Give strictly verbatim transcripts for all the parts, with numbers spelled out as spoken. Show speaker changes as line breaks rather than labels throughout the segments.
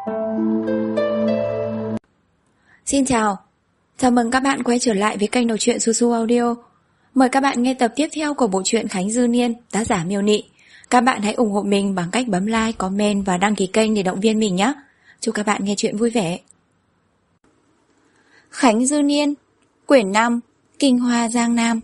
Xin chào, chào mừng các bạn quay trở lại với kênh đọc truyện Su Su Audio. Mời các bạn nghe tập tiếp theo của bộ truyện Khánh Dư Niên, tác giả Miêu Nị. Các bạn hãy ủng hộ mình bằng cách bấm like, comment và đăng ký kênh để động viên mình nhé. Chúc các bạn nghe truyện vui vẻ. Khánh Dư Niên, quyển năm, Kinh Hoa Giang Nam.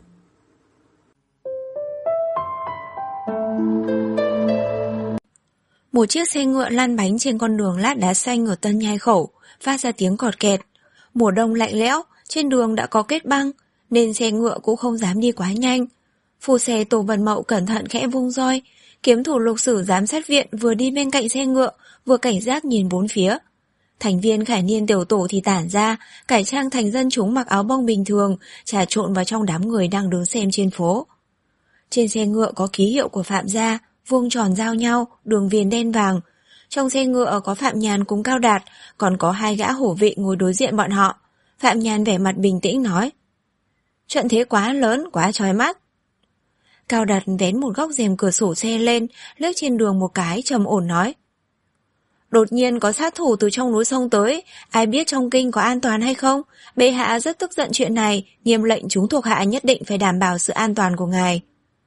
Một chiếc xe ngựa lăn bánh trên con đường lát đá xanh ở Tân Nhai Khẩu, phát ra tiếng cọt kẹt. Mùa đông lạnh lẽo, trên đường đã có kết băng, nên xe ngựa cũng không dám đi quá nhanh. Phu xe Tô Vân Mậu cẩn thận khẽ vung roi, kiếm thủ lục sử giám sát viện vừa đi bên cạnh xe ngựa, vừa cảnh giác nhìn bốn phía. Thành viên Khải Niên tiểu tổ thì tản ra, cải trang thành dân chúng mặc áo bông bình thường, trà trộn vào trong đám người đang đứng xem trên phố. Trên xe ngựa có ký hiệu của Phạm gia, vuông tròn giao nhau, đường viền đen vàng. Trong xe ngựa có Phạm Nhàn cùng Cao Đạt, còn có hai gã hổ vệ ngồi đối diện bọn họ. Phạm Nhàn vẻ mặt bình tĩnh nói: "Trận thế quá lớn, quá chói mắt." Cao Đạt vén một góc rèm cửa sổ xe lên, liếc trên đường một cái, trầm ổn nói: "Đột nhiên có sát thủ từ trong núi sông tới, ai biết trong kinh có an toàn hay không? Bệ hạ rất tức giận chuyện này, nghiêm lệnh chúng thuộc hạ nhất định phải đảm bảo sự an toàn của ngài."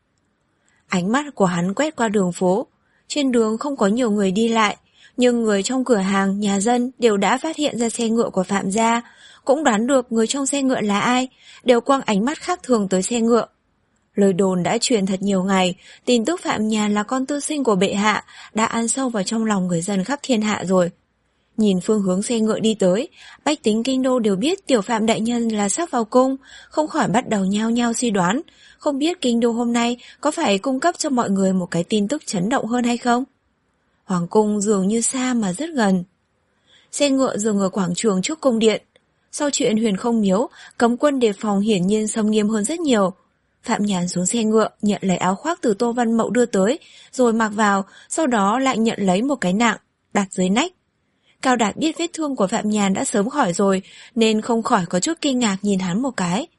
Ánh mắt của hắn quét qua đường phố. Trên đường không có nhiều người đi lại, nhưng người trong cửa hàng, nhà dân đều đã phát hiện ra xe ngựa của Phạm gia, cũng đoán được người trong xe ngựa là ai, đều quăng ánh mắt khác thường tới xe ngựa. Lời đồn đã truyền thật nhiều ngày, tin tức Phạm Nhàn là con tư sinh của bệ hạ đã ăn sâu vào trong lòng người dân khắp thiên hạ rồi. Nhìn phương hướng xe ngựa đi tới, bách tính kinh đô đều biết tiểu Phạm đại nhân là sắp vào cung, không khỏi bắt đầu nhao nhao suy đoán, không biết kinh đô hôm nay có phải cung cấp cho mọi người một cái tin tức chấn động hơn hay không. Hoàng cung dường như xa mà rất gần. Xe ngựa dừng ở quảng trường trước cung điện. Sau chuyện Huyền Không Miếu, cấm quân đề phòng hiển nhiên xâm nghiêm hơn rất nhiều. Phạm Nhàn xuống xe ngựa, nhận lấy áo khoác từ Tô Văn Mậu đưa tới, rồi mặc vào, sau đó lại nhận lấy một cái nạng, đặt dưới nách. Cao Đạt biết vết thương của Phạm Nhàn đã sớm khỏi rồi, nên không khỏi có chút kinh ngạc nhìn hắn một cái.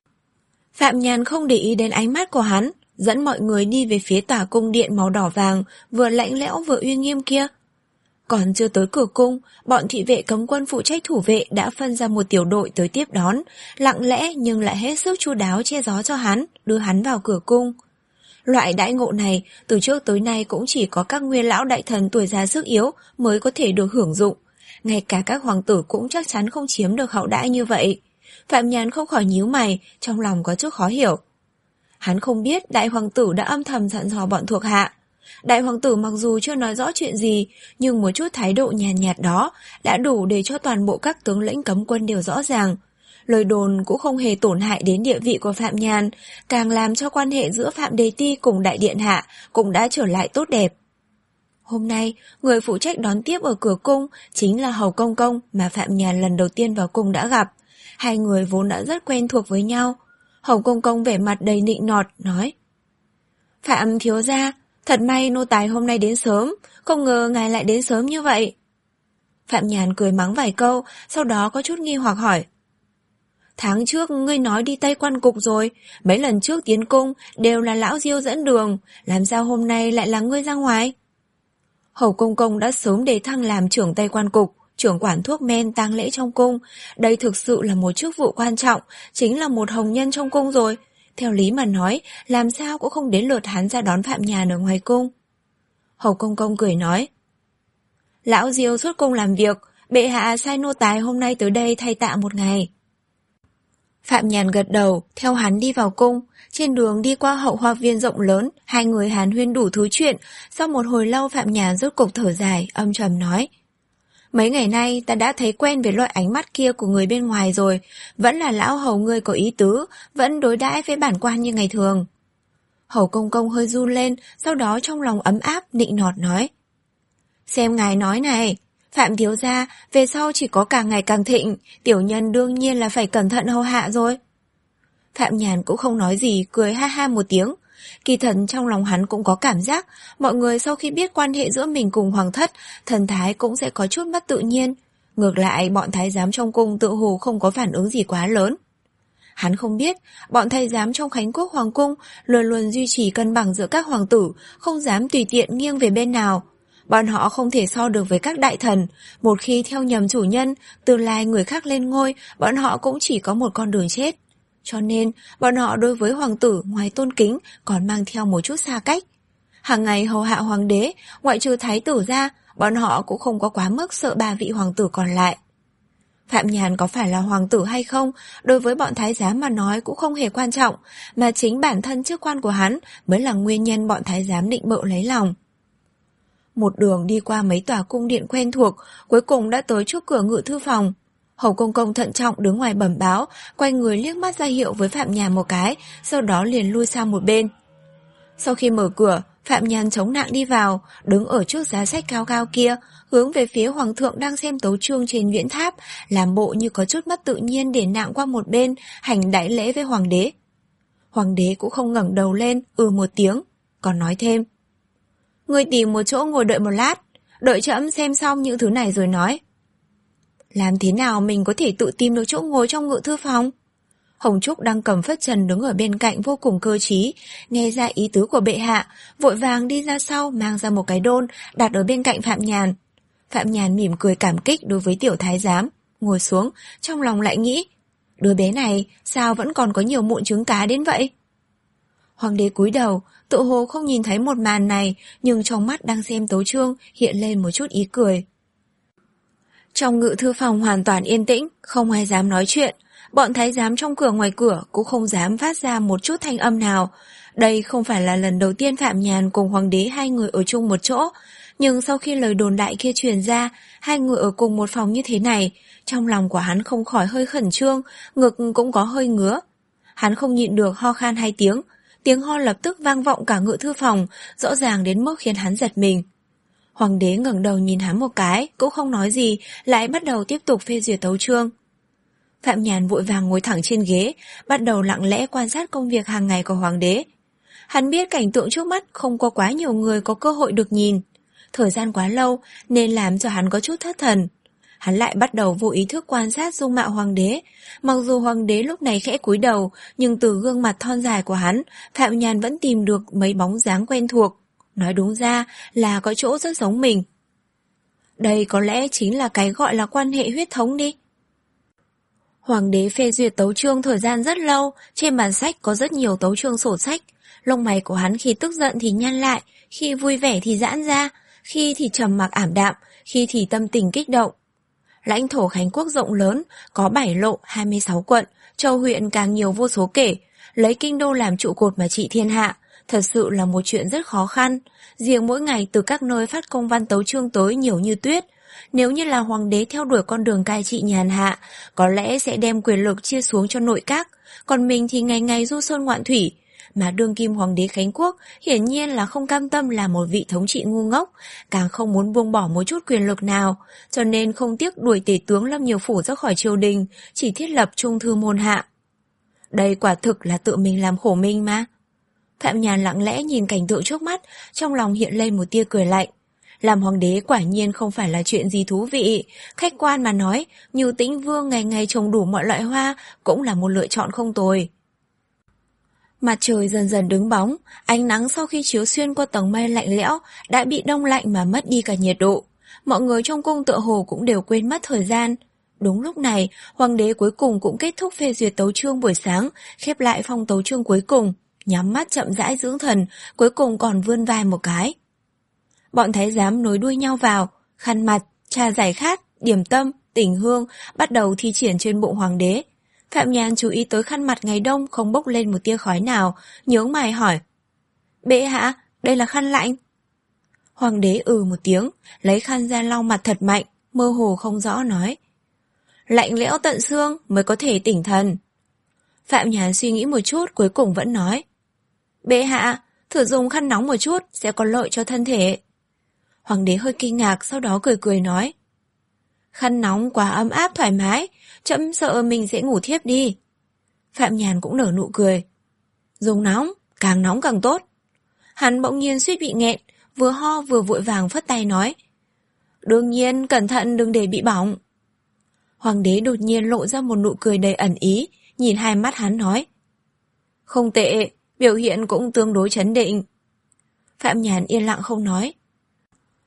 Phạm Nhàn không để ý đến ánh mắt của hắn, dẫn mọi người đi về phía tòa cung điện màu đỏ vàng, vừa lạnh lẽo vừa uy nghiêm kia. Còn chưa tới cửa cung, bọn thị vệ cấm quân phụ trách thủ vệ đã phân ra một tiểu đội tới tiếp đón, lặng lẽ nhưng lại hết sức chu đáo che gió cho hắn, đưa hắn vào cửa cung. Loại đãi ngộ này, từ trước tới nay cũng chỉ có các nguyên lão đại thần tuổi già sức yếu mới có thể được hưởng dụng. Ngay cả các hoàng tử cũng chắc chắn không chiếm được hậu đãi như vậy. Phạm Nhàn không khỏi nhíu mày, trong lòng có chút khó hiểu. Hắn không biết đại hoàng tử đã âm thầm dặn dò bọn thuộc hạ. Đại hoàng tử mặc dù chưa nói rõ chuyện gì, nhưng một chút thái độ nhàn nhạt, nhạt đó đã đủ để cho toàn bộ các tướng lĩnh cấm quân đều rõ ràng. Lời đồn cũng không hề tổn hại đến địa vị của Phạm Nhàn, càng làm cho quan hệ giữa Phạm Đề Ti cùng đại điện hạ cũng đã trở lại tốt đẹp. Hôm nay, người phụ trách đón tiếp ở cửa cung chính là Hầu Công Công mà Phạm Nhàn lần đầu tiên vào cung đã gặp. Hai người vốn đã rất quen thuộc với nhau. Hầu Công Công vẻ mặt đầy nịnh nọt, nói: "Phạm thiếu gia, thật may nô tài hôm nay đến sớm, không ngờ ngài lại đến sớm như vậy." Phạm Nhàn cười mắng vài câu, sau đó có chút nghi hoặc hỏi: "Tháng trước ngươi nói đi Tây Quan Cục rồi, mấy lần trước tiến cung đều là lão Diêu dẫn đường, làm sao hôm nay lại là ngươi ra ngoài?" Hầu Công Công đã sớm đề thăng làm trưởng Tây Quan Cục, trưởng quản thuốc men tang lễ trong cung. Đây thực sự là một chức vụ quan trọng, chính là một hồng nhân trong cung rồi. Theo lý mà nói, làm sao cũng không đến lượt hắn ra đón Phạm Nhàn ở ngoài cung. Hầu Công Công cười nói: "Lão Diêu xuất cung làm việc, bệ hạ sai nô tài hôm nay tới đây thay tạ một ngày." Phạm Nhàn gật đầu, theo hắn đi vào cung. Trên đường đi qua hậu hoa viên rộng lớn, hai người hàn huyên đủ thứ chuyện. Sau một hồi lâu Phạm Nhàn rốt cục thở dài, âm trầm nói: "Mấy ngày nay ta đã thấy quen với loại ánh mắt kia của người bên ngoài rồi, vẫn là lão hầu ngươi có ý tứ, vẫn đối đãi với bản quan như ngày thường." Hầu Công Công hơi run lên, sau đó trong lòng ấm áp, nịnh nọt nói: "Xem ngài nói này, Phạm thiếu gia về sau chỉ có càng ngày càng thịnh, tiểu nhân đương nhiên là phải cẩn thận hầu hạ rồi." Phạm Nhàn cũng không nói gì, cười ha ha một tiếng. Kỳ thật trong lòng hắn cũng có cảm giác, mọi người sau khi biết quan hệ giữa mình cùng hoàng thất, thần thái cũng sẽ có chút mất tự nhiên. Ngược lại, bọn thái giám trong cung tự hồ không có phản ứng gì quá lớn. Hắn không biết, bọn thái giám trong Khánh Quốc Hoàng cung luôn luôn duy trì cân bằng giữa các hoàng tử, không dám tùy tiện nghiêng về bên nào. Bọn họ không thể so được với các đại thần. Một khi theo nhầm chủ nhân, tương lai người khác lên ngôi, bọn họ cũng chỉ có một con đường chết. Cho nên, bọn họ đối với hoàng tử ngoài tôn kính còn mang theo một chút xa cách. Hàng ngày hầu hạ hoàng đế, ngoại trừ thái tử ra, bọn họ cũng không có quá mức sợ ba vị hoàng tử còn lại. Phạm Nhàn có phải là hoàng tử hay không, đối với bọn thái giám mà nói cũng không hề quan trọng, mà chính bản thân chức quan của hắn mới là nguyên nhân bọn thái giám định bợ lấy lòng. Một đường đi qua mấy tòa cung điện quen thuộc, cuối cùng đã tới trước cửa ngự thư phòng. Hầu Công Công thận trọng đứng ngoài bẩm báo, quay người liếc mắt ra hiệu với Phạm Nhàn một cái, sau đó liền lui sang một bên. Sau khi mở cửa, Phạm Nhàn chống nạng đi vào, đứng ở trước giá sách cao cao kia, hướng về phía hoàng thượng đang xem tấu chương trên viễn tháp, làm bộ như có chút mất tự nhiên để nạng qua một bên, hành đại lễ với hoàng đế. Hoàng đế cũng không ngẩng đầu lên, ừ một tiếng, còn nói thêm: "Ngươi tìm một chỗ ngồi đợi một lát, đợi trẫm xem xong những thứ này rồi nói." Làm thế nào mình có thể tự tìm được chỗ ngồi trong ngự thư phòng? Hồng Trúc đang cầm phất trần đứng ở bên cạnh vô cùng cơ trí, nghe ra ý tứ của bệ hạ, vội vàng đi ra sau mang ra một cái đôn, đặt ở bên cạnh Phạm Nhàn. Phạm Nhàn mỉm cười cảm kích đối với tiểu thái giám, ngồi xuống, trong lòng lại nghĩ, đứa bé này sao vẫn còn có nhiều mụn trứng cá đến vậy? Hoàng đế cúi đầu, tự hồ không nhìn thấy một màn này, nhưng trong mắt đang xem tấu chương hiện lên một chút ý cười. Trong ngự thư phòng hoàn toàn yên tĩnh, không ai dám nói chuyện. Bọn thái giám trong cửa ngoài cửa cũng không dám phát ra một chút thanh âm nào. Đây không phải là lần đầu tiên Phạm Nhàn cùng hoàng đế hai người ở chung một chỗ, nhưng sau khi lời đồn đại kia truyền ra, hai người ở cùng một phòng như thế này, trong lòng của hắn không khỏi hơi khẩn trương, ngực cũng có hơi ngứa. Hắn không nhịn được ho khan hai tiếng, tiếng ho lập tức vang vọng cả ngự thư phòng, rõ ràng đến mức khiến hắn giật mình. Hoàng đế ngẩng đầu nhìn hắn một cái, cũng không nói gì, lại bắt đầu tiếp tục phê duyệt tấu chương. Phạm Nhàn vội vàng ngồi thẳng trên ghế, bắt đầu lặng lẽ quan sát công việc hàng ngày của hoàng đế. Hắn biết cảnh tượng trước mắt không có quá nhiều người có cơ hội được nhìn. Thời gian quá lâu nên làm cho hắn có chút thất thần. Hắn lại bắt đầu vô ý thức quan sát dung mạo hoàng đế. Mặc dù hoàng đế lúc này khẽ cúi đầu, nhưng từ gương mặt thon dài của hắn, Phạm Nhàn vẫn tìm được mấy bóng dáng quen thuộc. Nói đúng ra là có chỗ rất giống mình. Đây có lẽ chính là cái gọi là quan hệ huyết thống đi. Hoàng đế phê duyệt tấu chương thời gian rất lâu, trên bàn sách có rất nhiều tấu chương sổ sách. Lông mày của hắn khi tức giận thì nhăn lại, khi vui vẻ thì giãn ra, khi thì trầm mặc ảm đạm, khi thì tâm tình kích động. Lãnh thổ Khánh Quốc rộng lớn, có bảy lộ, hai mươi sáu quận, châu huyện càng nhiều vô số kể, lấy kinh đô làm trụ cột mà trị thiên hạ, thật sự là một chuyện rất khó khăn. Riêng mỗi ngày từ các nơi phát công văn tấu chương tới nhiều như tuyết. Nếu như là hoàng đế theo đuổi con đường cai trị nhàn hạ, có lẽ sẽ đem quyền lực chia xuống cho nội các, còn mình thì ngày ngày du sơn ngoạn thủy. Mà đương kim hoàng đế Khánh Quốc hiển nhiên là không cam tâm là một vị thống trị ngu ngốc, càng không muốn buông bỏ một chút quyền lực nào, cho nên không tiếc đuổi tể tướng Lâm Nhiều Phủ ra khỏi triều đình, chỉ thiết lập trung thư môn hạ. Đây quả thực là tự mình làm khổ mình mà. Phạm Nhàn lặng lẽ nhìn cảnh tượng trước mắt, trong lòng hiện lên một tia cười lạnh. Làm hoàng đế quả nhiên không phải là chuyện gì thú vị, khách quan mà nói, Nưu Tĩnh Vương ngày ngày trồng đủ mọi loại hoa cũng là một lựa chọn không tồi. Mặt trời dần dần đứng bóng, ánh nắng sau khi chiếu xuyên qua tầng mây lạnh lẽo đã bị đông lạnh mà mất đi cả nhiệt độ. Mọi người trong cung tựa hồ cũng đều quên mất thời gian. Đúng lúc này, hoàng đế cuối cùng cũng kết thúc phê duyệt tấu chương buổi sáng, khép lại phong tấu chương cuối cùng, nhắm mắt chậm rãi dưỡng thần, cuối cùng còn vươn vai một cái. Bọn thái giám nối đuôi nhau vào, khăn mặt, trà giải khát, điểm tâm, tỉnh hương bắt đầu thi triển trên bụng hoàng đế. Phạm Nhàn chú ý tới khăn mặt ngày đông không bốc lên một tia khói nào, nhướng mày hỏi: "Bệ hạ, đây là khăn lạnh?" Hoàng đế ừ một tiếng, lấy khăn ra lau mặt thật mạnh, mơ hồ không rõ nói: "Lạnh lẽo tận xương mới có thể tỉnh thần." Phạm Nhàn suy nghĩ một chút, cuối cùng vẫn nói: "Bệ hạ, thử dùng khăn nóng một chút sẽ có lợi cho thân thể." Hoàng đế hơi kinh ngạc, sau đó cười cười nói: "Khăn nóng quá ấm áp thoải mái, trẫm sợ mình sẽ ngủ thiếp đi." Phạm Nhàn cũng nở nụ cười: "Dùng nóng, càng nóng càng tốt." Hắn bỗng nhiên suýt bị nghẹn, vừa ho vừa vội vàng phất tay nói: "Đương nhiên, cẩn thận đừng để bị bỏng." Hoàng đế đột nhiên lộ ra một nụ cười đầy ẩn ý, nhìn hai mắt hắn nói: "Không tệ, biểu hiện cũng tương đối trấn định." Phạm Nhàn yên lặng không nói.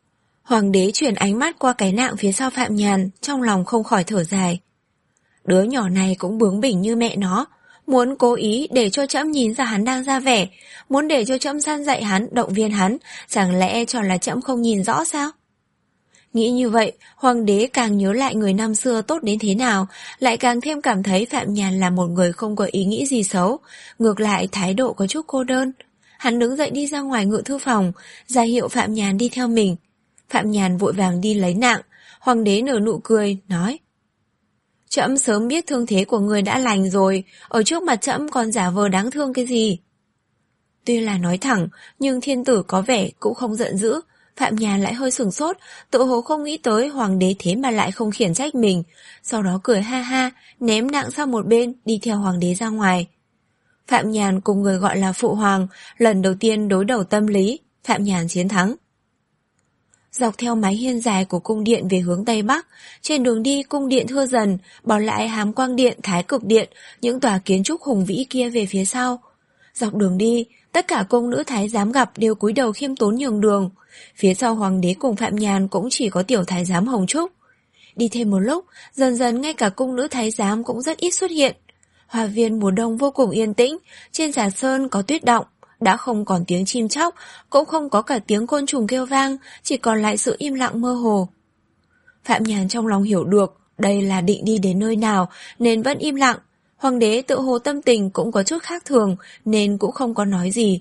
Hoàng đế chuyển ánh mắt qua cái nạng phía sau Phạm Nhàn, trong lòng không khỏi thở dài. Đứa nhỏ này cũng bướng bỉnh như mẹ nó, muốn cố ý để cho trẫm nhìn ra hắn đang ra vẻ, muốn để cho trẫm gian dạy hắn, động viên hắn, chẳng lẽ cho là trẫm không nhìn rõ sao? Nghĩ như vậy, hoàng đế càng nhớ lại người năm xưa tốt đến thế nào, lại càng thêm cảm thấy Phạm Nhàn là một người không có ý nghĩ gì xấu, ngược lại thái độ có chút cô đơn. Hắn đứng dậy đi ra ngoài ngự thư phòng, ra hiệu Phạm Nhàn đi theo mình. Phạm Nhàn vội vàng đi lấy nạng, hoàng đế nở nụ cười, nói: Trẫm sớm biết thương thế của người đã lành rồi, ở trước mặt trẫm còn giả vờ đáng thương cái gì. Tuy là nói thẳng, nhưng thiên tử có vẻ cũng không giận dữ. Phạm Nhàn lại hơi sửng sốt, tự hồ không nghĩ tới hoàng đế thế mà lại không khiển trách mình. Sau đó cười ha ha, ném nạng sang một bên, đi theo hoàng đế ra ngoài. Phạm Nhàn cùng người gọi là phụ hoàng, lần đầu tiên đối đầu tâm lý, Phạm Nhàn chiến thắng. Dọc theo mái hiên dài của cung điện về hướng Tây Bắc, trên đường đi cung điện thưa dần, bỏ lại Hàm Quang Điện, Thái Cực Điện, những tòa kiến trúc hùng vĩ kia về phía sau. Dọc đường đi, tất cả cung nữ thái giám gặp đều cúi đầu khiêm tốn nhường đường. Phía sau hoàng đế cùng Phạm Nhàn cũng chỉ có tiểu thái giám Hồng Trúc. Đi thêm một lúc, dần dần ngay cả cung nữ thái giám cũng rất ít xuất hiện. Hoa viên mùa đông vô cùng yên tĩnh, trên giả sơn có tuyết đọng, đã không còn tiếng chim chóc, cũng không có cả tiếng côn trùng kêu vang, chỉ còn lại sự im lặng mơ hồ. Phạm Nhàn trong lòng hiểu được, đây là định đi đến nơi nào, nên vẫn im lặng. Hoàng đế tự hồ tâm tình cũng có chút khác thường, nên cũng không có nói gì.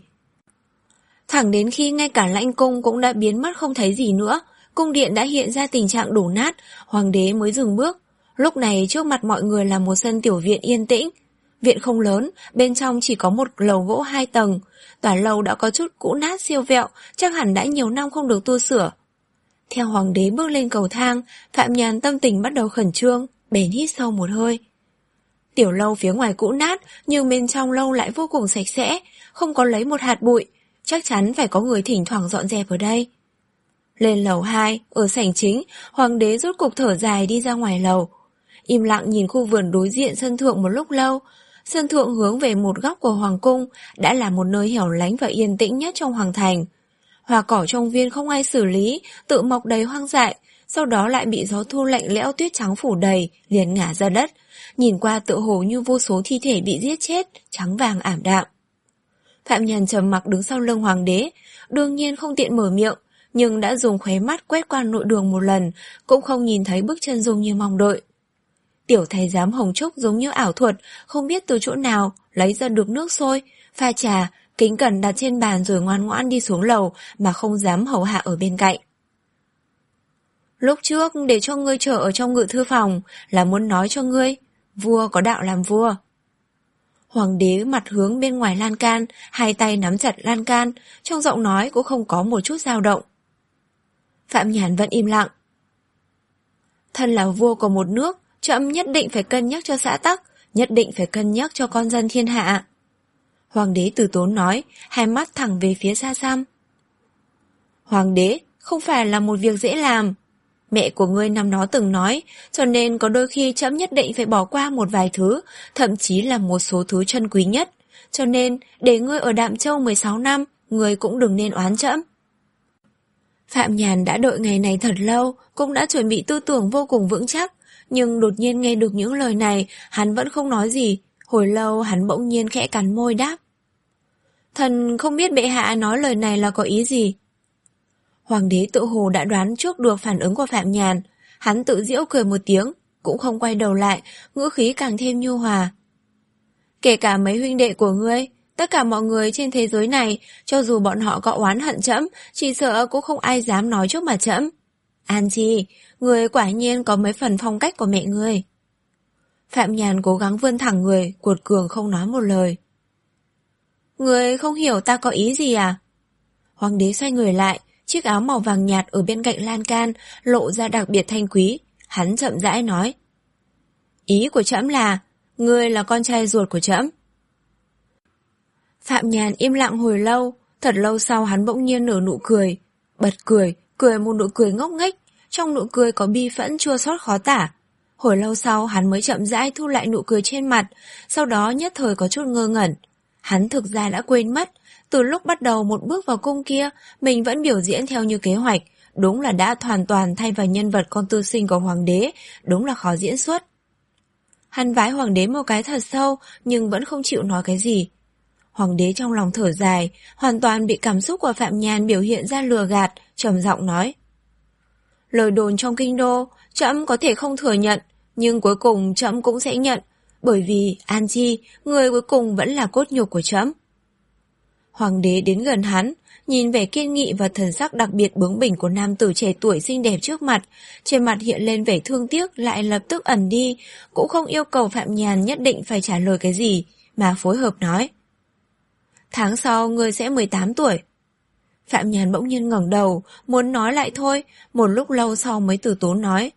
Thẳng đến khi ngay cả lãnh cung cũng đã biến mất không thấy gì nữa, cung điện đã hiện ra tình trạng đổ nát, hoàng đế mới dừng bước. Lúc này trước mặt mọi người là một sân tiểu viện yên tĩnh. Viện không lớn, bên trong chỉ có một lầu gỗ hai tầng. Tòa lầu đã có chút cũ nát siêu vẹo, chắc hẳn đã nhiều năm không được tu sửa. Theo hoàng đế bước lên cầu thang, Phạm Nhàn tâm tình bắt đầu khẩn trương, bèn hít sâu một hơi. Tiểu lâu phía ngoài cũ nát, nhưng bên trong lâu lại vô cùng sạch sẽ, không có lấy một hạt bụi, chắc chắn phải có người thỉnh thoảng dọn dẹp ở đây. Lên lầu hai, ở sảnh chính, hoàng đế rút cục thở dài đi ra ngoài lầu. Im lặng nhìn khu vườn đối diện sân thượng một lúc lâu. Sân thượng hướng về một góc của hoàng cung, đã là một nơi hẻo lánh và yên tĩnh nhất trong hoàng thành. Hoa cỏ trong viên không ai xử lý, tự mọc đầy hoang dại, sau đó lại bị gió thu lạnh lẽo tuyết trắng phủ đầy, liền ngả ra đất. Nhìn qua tựa hồ như vô số thi thể bị giết chết, trắng vàng ảm đạm. Phạm Nhàn trầm mặc đứng sau lưng hoàng đế, đương nhiên không tiện mở miệng, nhưng đã dùng khóe mắt quét qua nội đường một lần, cũng không nhìn thấy bức chân dung như mong đợi. Tiểu thái giám Hồng Trúc giống như ảo thuật, không biết từ chỗ nào lấy ra được nước sôi, pha trà, kính cẩn đặt trên bàn rồi ngoan ngoãn đi xuống lầu mà không dám hầu hạ ở bên cạnh. Lúc trước để cho ngươi chờ ở trong ngự thư phòng là muốn nói cho ngươi, vua có đạo làm vua. Hoàng đế mặt hướng bên ngoài lan can, hai tay nắm chặt lan can, trong giọng nói cũng không có một chút dao động. Phạm Nhàn vẫn im lặng. Thân là vua của một nước, trẫm nhất định phải cân nhắc cho xã tắc, nhất định phải cân nhắc cho con dân thiên hạ. Hoàng đế từ tốn nói, hai mắt thẳng về phía xa xăm. Hoàng đế không phải là một việc dễ làm. Mẹ của ngươi năm đó từng nói, cho nên có đôi khi trẫm nhất định phải bỏ qua một vài thứ, thậm chí là một số thứ chân quý nhất. Cho nên, để ngươi ở Đạm Châu mười sáu năm, ngươi cũng đừng nên oán trẫm. Phạm Nhàn đã đợi ngày này thật lâu, cũng đã chuẩn bị tư tưởng vô cùng vững chắc, nhưng đột nhiên nghe được những lời này, hắn vẫn không nói gì. Hồi lâu hắn bỗng nhiên khẽ cắn môi đáp. Thần không biết bệ hạ nói lời này là có ý gì. Hoàng đế tự hồ đã đoán trước được phản ứng của Phạm Nhàn, hắn tự giễu cười một tiếng, cũng không quay đầu lại, ngữ khí càng thêm nhu hòa. Kể cả mấy huynh đệ của ngươi, tất cả mọi người trên thế giới này, cho dù bọn họ có oán hận trẫm, chỉ sợ cũng không ai dám nói trước mặt trẫm. An Chi, ngươi quả nhiên có mấy phần phong cách của mẹ ngươi. Phạm Nhàn cố gắng vươn thẳng người, cuột cường không nói một lời. Ngươi không hiểu ta có ý gì à? Hoàng đế xoay người lại, chiếc áo màu vàng nhạt ở bên cạnh lan can lộ ra đặc biệt thanh quý. Hắn chậm rãi nói. Ý của trẫm là, ngươi là con trai ruột của trẫm. Phạm Nhàn im lặng hồi lâu, thật lâu sau hắn bỗng nhiên nở nụ cười. Bật cười, cười một nụ cười ngốc nghếch, trong nụ cười có bi phẫn chua xót khó tả. Hồi lâu sau hắn mới chậm rãi thu lại nụ cười trên mặt, sau đó nhất thời có chút ngơ ngẩn. Hắn thực ra đã quên mất, từ lúc bắt đầu một bước vào cung kia, mình vẫn biểu diễn theo như kế hoạch, đúng là đã hoàn toàn thay vào nhân vật con tư sinh của hoàng đế, đúng là khó diễn xuất. Hắn vái hoàng đế một cái thật sâu, nhưng vẫn không chịu nói cái gì. Hoàng đế trong lòng thở dài, hoàn toàn bị cảm xúc của Phạm Nhàn biểu hiện ra lừa gạt, trầm giọng nói. Lời đồn trong kinh đô, trẫm có thể không thừa nhận, nhưng cuối cùng trẫm cũng sẽ nhận, bởi vì An Chi, người cuối cùng vẫn là cốt nhục của trẫm. Hoàng đế đến gần hắn, nhìn vẻ kiên nghị và thần sắc đặc biệt bướng bỉnh của nam tử trẻ tuổi xinh đẹp trước mặt, trên mặt hiện lên vẻ thương tiếc lại lập tức ẩn đi, cũng không yêu cầu Phạm Nhàn nhất định phải trả lời cái gì, mà phối hợp nói. Tháng sau ngươi sẽ mười tám tuổi. Phạm Nhàn bỗng nhiên ngẩng đầu, muốn nói lại thôi, một lúc lâu sau mới từ tốn nói.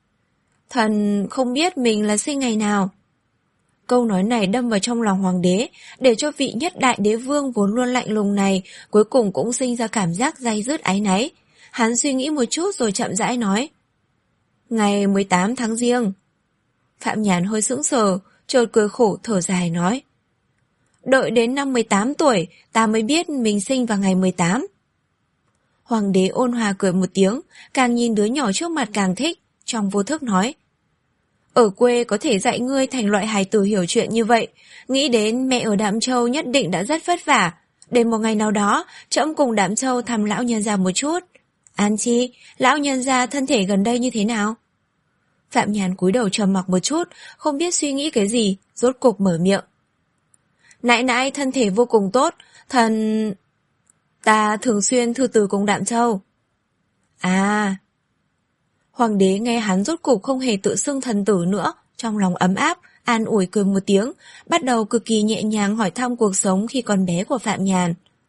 Thần không biết mình là sinh ngày nào. Câu nói này đâm vào trong lòng hoàng đế, để cho vị nhất đại đế vương vốn luôn lạnh lùng này cuối cùng cũng sinh ra cảm giác day dứt áy náy. Hắn suy nghĩ một chút rồi chậm rãi nói. Ngày mười tám tháng Giêng. Phạm Nhàn hơi sững sờ, chợt cười khổ thở dài nói. Đợi đến năm mười tám tuổi, ta mới biết mình sinh vào ngày mười tám. Hoàng đế ôn hòa cười một tiếng, càng nhìn đứa nhỏ trước mặt càng thích, trong vô thức nói. Ở quê có thể dạy ngươi thành loại hài tử hiểu chuyện như vậy, nghĩ đến mẹ ở Đạm Châu nhất định đã rất vất vả. Để một ngày nào đó, trẫm cùng Đạm Châu thăm lão nhân gia một chút. An Chi, lão nhân gia thân thể gần đây như thế nào? Phạm Nhàn cúi đầu trầm mặc một chút, không biết suy nghĩ cái gì, rốt cục mở miệng. Nãi nãi thân thể vô cùng tốt, thần... Ta thường xuyên thư từ cùng Đạm Châu. À... Hoàng đế nghe hắn rốt cục không hề tự xưng thần tử nữa, trong lòng ấm áp, an ủi cười một tiếng, bắt đầu cực kỳ nhẹ nhàng hỏi thăm cuộc sống khi còn bé của Phạm Nhàn.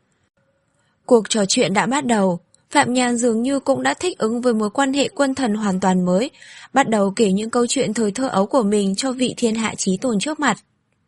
Cuộc trò chuyện đã bắt đầu, Phạm Nhàn dường như cũng đã thích ứng với mối quan hệ quân thần hoàn toàn mới, bắt đầu kể những câu chuyện thời thơ ấu của mình cho vị thiên hạ chí tôn trước mặt.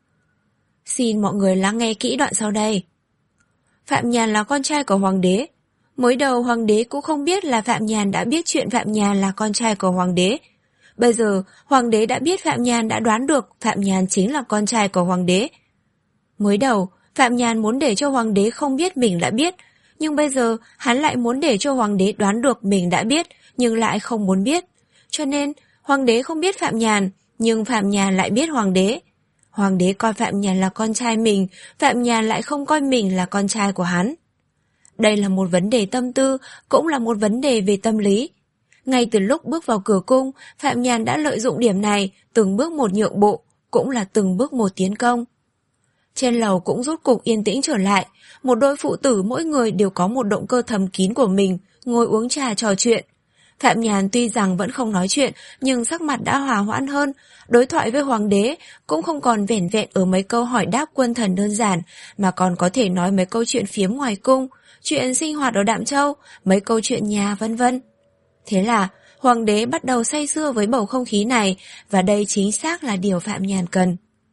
Xin mọi người lắng nghe kỹ đoạn sau đây. Phạm Nhàn là con trai của hoàng đế. Mới đầu hoàng đế cũng không biết là Phạm Nhàn đã biết chuyện Phạm Nhàn là con trai của hoàng đế. Bây giờ, hoàng đế đã biết Phạm Nhàn đã đoán được Phạm Nhàn chính là con trai của hoàng đế. Mới đầu, Phạm Nhàn muốn để cho hoàng đế không biết mình đã biết, nhưng bây giờ hắn lại muốn để cho hoàng đế đoán được mình đã biết, nhưng lại không muốn biết. Cho nên, hoàng đế không biết Phạm Nhàn, nhưng Phạm Nhàn lại biết hoàng đế. Hoàng đế coi Phạm Nhàn là con trai mình, Phạm Nhàn lại không coi mình là con trai của hắn. Đây là một vấn đề tâm tư, cũng là một vấn đề về tâm lý. Ngay từ lúc bước vào cửa cung, Phạm Nhàn đã lợi dụng điểm này, từng bước một nhượng bộ, cũng là từng bước một tiến công. Trên lầu cũng rốt cục yên tĩnh trở lại, một đôi phụ tử mỗi người đều có một động cơ thầm kín của mình, ngồi uống trà trò chuyện. Phạm Nhàn tuy rằng vẫn không nói chuyện, nhưng sắc mặt đã hòa hoãn hơn, đối thoại với hoàng đế cũng không còn vẻn vẹn ở mấy câu hỏi đáp quân thần đơn giản, mà còn có thể nói mấy câu chuyện phiếm ngoài cung, chuyện sinh hoạt ở Đạm Châu, mấy câu chuyện nhà vân vân. Thế là, hoàng đế bắt đầu say sưa với bầu không khí này, và đây chính xác là điều Phạm Nhàn cần.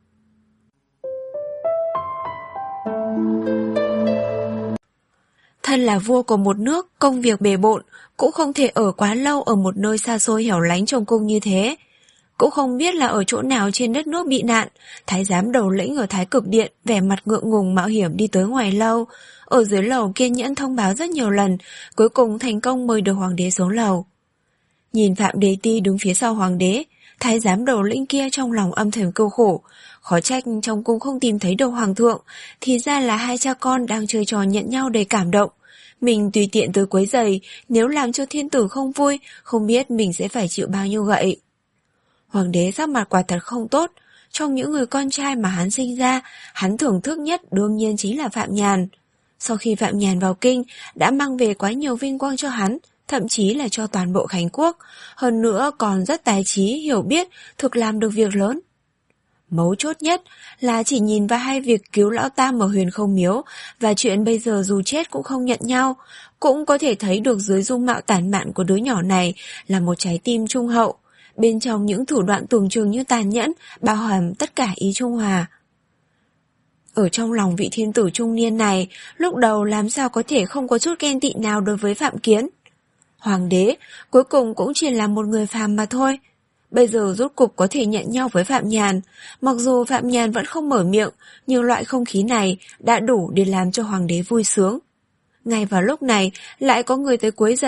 Thân là vua của một nước, công việc bề bộn, cũng không thể ở quá lâu ở một nơi xa xôi hẻo lánh trong cung như thế. Cũng không biết là ở chỗ nào trên đất nước bị nạn, thái giám đầu lĩnh ở Thái Cực Điện vẻ mặt ngượng ngùng mạo hiểm đi tới ngoài lâu, ở dưới lầu kiên nhẫn thông báo rất nhiều lần, cuối cùng thành công mời được hoàng đế xuống lầu. Nhìn Phạm Đế Ti đứng phía sau hoàng đế, thái giám đầu lĩnh kia trong lòng âm thầm kêu khổ, khó trách trong cung không tìm thấy được hoàng thượng, thì ra là hai cha con đang chơi trò nhận nhau đầy cảm động. Mình tùy tiện tới quấy giày, nếu làm cho thiên tử không vui, không biết mình sẽ phải chịu bao nhiêu gậy. Hoàng đế sắc mặt quả thật không tốt, trong những người con trai mà hắn sinh ra, hắn thưởng thức nhất đương nhiên chính là Phạm Nhàn. Sau khi Phạm Nhàn vào kinh, đã mang về quá nhiều vinh quang cho hắn, thậm chí là cho toàn bộ Khánh Quốc, hơn nữa còn rất tài trí, hiểu biết, thực làm được việc lớn. Mấu chốt nhất là chỉ nhìn vào hai việc cứu lão tam ở Huyền Không Miếu và chuyện bây giờ dù chết cũng không nhận nhau, cũng có thể thấy được dưới dung mạo tàn mạn của đứa nhỏ này là một trái tim trung hậu, bên trong những thủ đoạn tưởng chừng như tàn nhẫn, bao hàm tất cả ý trung hòa. Ở trong lòng vị thiên tử trung niên này, lúc đầu làm sao có thể không có chút ghen tị nào đối với Phạm Kiến. Hoàng đế cuối cùng cũng chỉ là một người phàm mà thôi. Bây giờ rốt cục có thể nhận nhau với Phạm Nhàn, mặc dù Phạm Nhàn vẫn không mở miệng, nhưng loại không khí này đã đủ để làm cho hoàng đế vui sướng. Ngay vào lúc này, lại có người tới quấy rầy,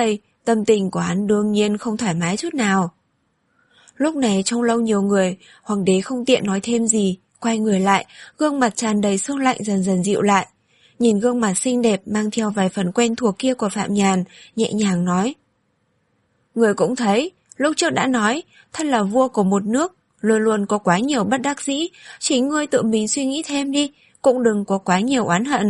tâm tình của hắn đương nhiên không thoải mái chút nào. Lúc này trong lâu nhiều người, hoàng đế không tiện nói thêm gì, quay người lại, gương mặt tràn đầy sương lạnh dần dần dịu lại. Nhìn gương mặt xinh đẹp mang theo vài phần quen thuộc kia của Phạm Nhàn, nhẹ nhàng nói. Người cũng thấy, lúc trước đã nói, thân là vua của một nước, luôn luôn có quá nhiều bất đắc dĩ, chỉ ngươi tự mình suy nghĩ thêm đi, cũng đừng có quá nhiều oán hận.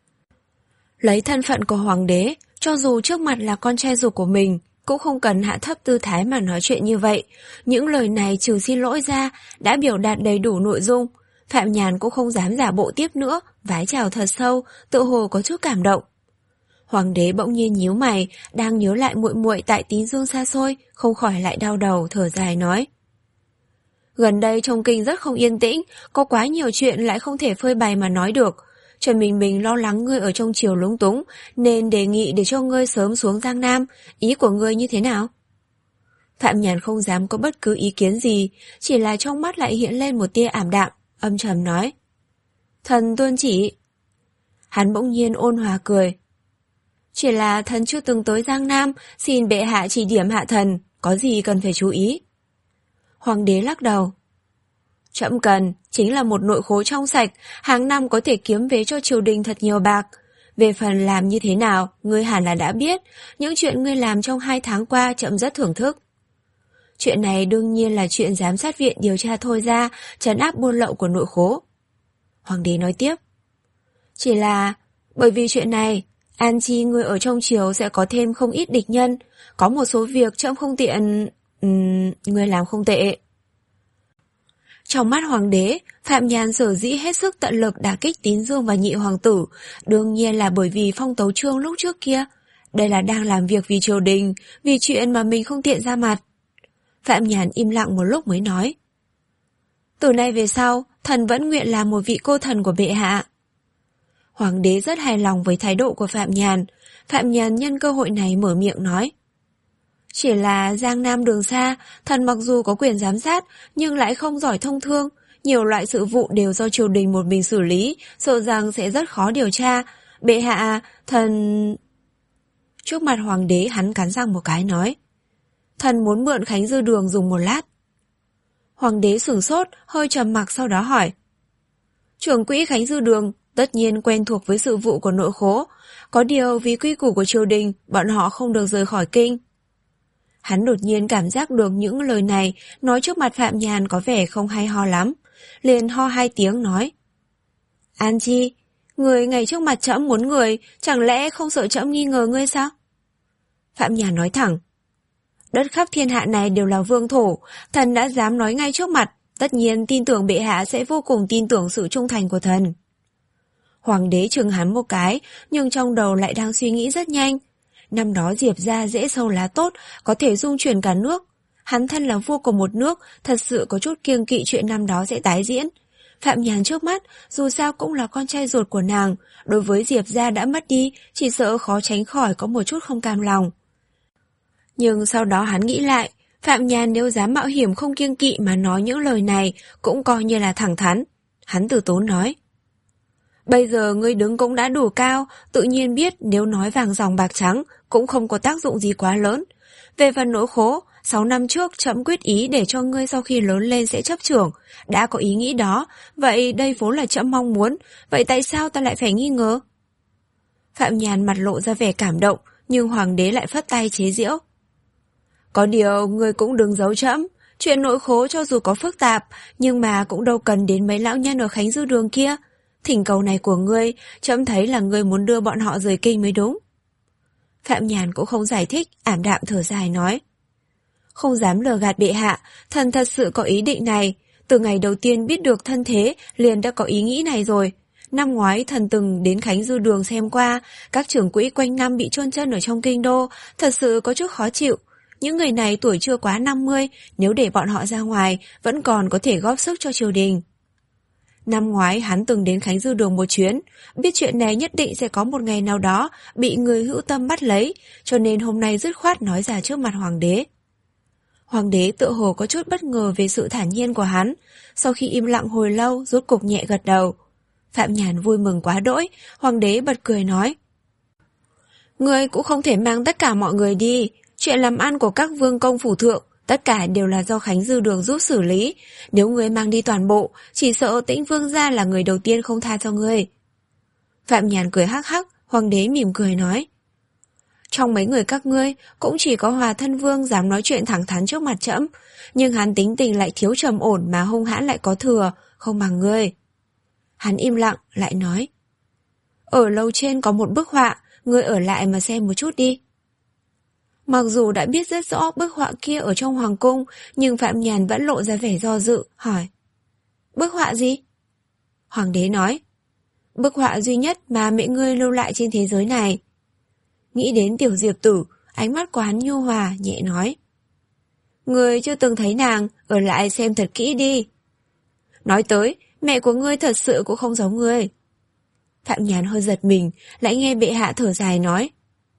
Lấy thân phận của hoàng đế, cho dù trước mặt là con trai ruột của mình, cũng không cần hạ thấp tư thái mà nói chuyện như vậy. Những lời này trừ xin lỗi ra, đã biểu đạt đầy đủ nội dung. Phạm Nhàn cũng không dám giả bộ tiếp nữa, vái chào thật sâu, tự hồ có chút cảm động. Hoàng đế bỗng nhiên nhíu mày, đang nhớ lại muội muội tại Tín Dương xa xôi, không khỏi lại đau đầu, thở dài nói. Gần đây trong kinh rất không yên tĩnh, có quá nhiều chuyện lại không thể phơi bày mà nói được. Trần Bình Bình lo lắng ngươi ở trong triều lúng túng, nên đề nghị để cho ngươi sớm xuống Giang Nam, ý của ngươi như thế nào? Phạm Nhàn không dám có bất cứ ý kiến gì, chỉ là trong mắt lại hiện lên một tia ảm đạm, âm trầm nói. Thần tuân chỉ. Hắn bỗng nhiên ôn hòa cười. Chỉ là thần chưa từng tới Giang Nam, xin bệ hạ chỉ điểm hạ thần, có gì cần phải chú ý? Hoàng đế lắc đầu. Trẫm cần chính là một nội khố trong sạch, hàng năm có thể kiếm về cho triều đình thật nhiều bạc. Về phần làm như thế nào, ngươi hẳn là đã biết, những chuyện ngươi làm trong hai tháng qua trẫm rất thưởng thức. Chuyện này đương nhiên là chuyện giám sát viện điều tra thôi ra, trấn áp buôn lậu của nội khố. Hoàng đế nói tiếp. Chỉ là, bởi vì chuyện này, An Chi ngươi ở trong triều sẽ có thêm không ít địch nhân, có một số việc trẫm không tiện... Uhm, ngươi làm không tệ. Trong mắt hoàng đế, Phạm Nhàn sở dĩ hết sức tận lực đả kích Tín Dương và nhị hoàng tử, đương nhiên là bởi vì phong tấu trương lúc trước kia. Đây là đang làm việc vì triều đình, vì chuyện mà mình không tiện ra mặt. Phạm Nhàn im lặng một lúc mới nói. Từ nay về sau, thần vẫn nguyện là một vị cô thần của bệ hạ. Hoàng đế rất hài lòng với thái độ của Phạm Nhàn. Phạm Nhàn nhân cơ hội này mở miệng nói. Chỉ là Giang Nam đường xa, thần mặc dù có quyền giám sát, nhưng lại không giỏi thông thương. Nhiều loại sự vụ đều do triều đình một mình xử lý, sợ rằng sẽ rất khó điều tra. Bệ hạ, thần... Trước mặt hoàng đế hắn cắn răng một cái nói. Thần muốn mượn Khánh Dư Đường dùng một lát. Hoàng đế sửng sốt, hơi trầm mặc sau đó hỏi. Trưởng quỹ Khánh Dư Đường tất nhiên quen thuộc với sự vụ của nội khố. Có điều vì quy củ của triều đình, bọn họ không được rời khỏi kinh. Hắn đột nhiên cảm giác được những lời này nói trước mặt Phạm Nhàn có vẻ không hay ho lắm. Liền ho hai tiếng nói. An Chi, người ngày trước mặt trẫm muốn người, chẳng lẽ không sợ trẫm nghi ngờ ngươi sao? Phạm Nhàn nói thẳng. Đất khắp thiên hạ này đều là vương thổ, thần đã dám nói ngay trước mặt, tất nhiên tin tưởng bệ hạ sẽ vô cùng tin tưởng sự trung thành của thần. Hoàng đế chừng hắn một cái, nhưng trong đầu lại đang suy nghĩ rất nhanh. Năm đó Diệp gia dễ sâu lá tốt, có thể dung chuyển cả nước. Hắn thân là vua của một nước, thật sự có chút kiêng kỵ chuyện năm đó sẽ tái diễn. Phạm Nhàn trước mắt, dù sao cũng là con trai ruột của nàng, đối với Diệp gia đã mất đi, chỉ sợ khó tránh khỏi có một chút không cam lòng. Nhưng sau đó hắn nghĩ lại, Phạm Nhàn nếu dám mạo hiểm không kiêng kỵ mà nói những lời này, cũng coi như là thẳng thắn. Hắn từ tốn nói. Bây giờ ngươi đứng cũng đã đủ cao, tự nhiên biết nếu nói vàng dòng bạc trắng cũng không có tác dụng gì quá lớn. Về phần nỗi khố, sáu năm trước trẫm quyết ý để cho ngươi sau khi lớn lên sẽ chấp trưởng, đã có ý nghĩ đó, vậy đây vốn là trẫm mong muốn, vậy tại sao ta lại phải nghi ngờ? Phạm Nhàn mặt lộ ra vẻ cảm động, nhưng hoàng đế lại phất tay chế giễu. Có điều ngươi cũng đừng giấu trẫm, chuyện nội khố cho dù có phức tạp, nhưng mà cũng đâu cần đến mấy lão nhân ở Khánh Dư Đường kia. Thỉnh cầu này của ngươi, trẫm thấy là ngươi muốn đưa bọn họ rời kinh mới đúng. Phạm Nhàn cũng không giải thích, ảm đạm thở dài nói. Không dám lừa gạt bệ hạ, thần thật sự có ý định này. Từ ngày đầu tiên biết được thân thế, liền đã có ý nghĩ này rồi. Năm ngoái thần từng đến Khánh Dư Đường xem qua, các trưởng quỹ quanh năm bị chôn chân ở trong kinh đô, thật sự có chút khó chịu. Những người này tuổi chưa quá năm mươi, nếu để bọn họ ra ngoài, vẫn còn có thể góp sức cho triều đình. Năm ngoái hắn từng đến Khánh Dư Đường một chuyến, biết chuyện này nhất định sẽ có một ngày nào đó bị người hữu tâm bắt lấy, cho nên hôm nay dứt khoát nói ra trước mặt hoàng đế. Hoàng đế tự hồ có chút bất ngờ về sự thản nhiên của hắn, sau khi im lặng hồi lâu rốt cục nhẹ gật đầu. Phạm Nhàn vui mừng quá đỗi, hoàng đế bật cười nói. Ngươi cũng không thể mang tất cả mọi người đi. Chuyện làm ăn của các vương công phủ thượng, tất cả đều là do Khánh Dư Đường giúp xử lý. Nếu ngươi mang đi toàn bộ, chỉ sợ Tĩnh Vương gia là người đầu tiên không tha cho ngươi. Phạm Nhàn cười hắc hắc, hoàng đế mỉm cười nói. Trong mấy người các ngươi, cũng chỉ có Hòa Thân Vương dám nói chuyện thẳng thắn trước mặt trẫm, nhưng hắn tính tình lại thiếu trầm ổn mà hung hãn lại có thừa, không bằng ngươi. Hắn im lặng, lại nói. Ở lầu trên có một bức họa, ngươi ở lại mà xem một chút đi. Mặc dù đã biết rất rõ bức họa kia ở trong hoàng cung, nhưng Phạm Nhàn vẫn lộ ra vẻ do dự, hỏi. Bức họa gì? Hoàng đế nói. Bức họa duy nhất mà mẹ ngươi lưu lại trên thế giới này. Nghĩ đến Tiểu Diệp Tử, ánh mắt của hắn nhu hòa, nhẹ nói. Ngươi chưa từng thấy nàng, ở lại xem thật kỹ đi. Nói tới, mẹ của ngươi thật sự cũng không giống ngươi. Phạm Nhàn hơi giật mình, lại nghe bệ hạ thở dài nói.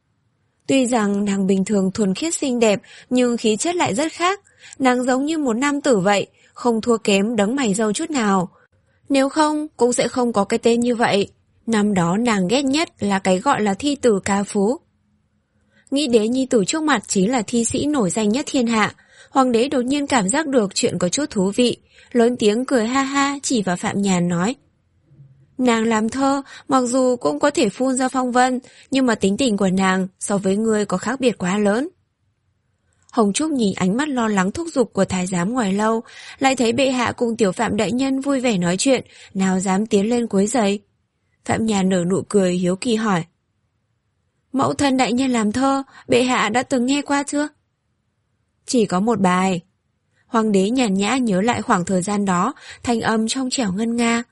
Tuy rằng nàng bình thường thuần khiết xinh đẹp, nhưng khí chất lại rất khác. Nàng giống như một nam tử vậy, không thua kém đấng mày râu chút nào. Nếu không, cũng sẽ không có cái tên như vậy. Năm đó nàng ghét nhất là cái gọi là thi tử ca phú. Nghĩ đến nhi tử trước mặt chính là thi sĩ nổi danh nhất thiên hạ. Hoàng đế đột nhiên cảm giác được chuyện có chút thú vị, lớn tiếng cười ha ha chỉ vào Phạm Nhàn nói. Nàng làm thơ, mặc dù cũng có thể phun ra phong vân, nhưng mà tính tình của nàng so với ngươi có khác biệt quá lớn. Hồng Trúc nhìn ánh mắt lo lắng thúc giục của thái giám ngoài lâu, lại thấy bệ hạ cùng tiểu Phạm đại nhân vui vẻ nói chuyện, nào dám tiến lên quấy rầy. Phạm Nhàn nở nụ cười hiếu kỳ hỏi. Mẫu thân đại nhân làm thơ, bệ hạ đã từng nghe qua chưa? Chỉ có một bài. Hoàng đế nhàn nhã nhớ lại khoảng thời gian đó, thanh âm trong trẻo ngân nga.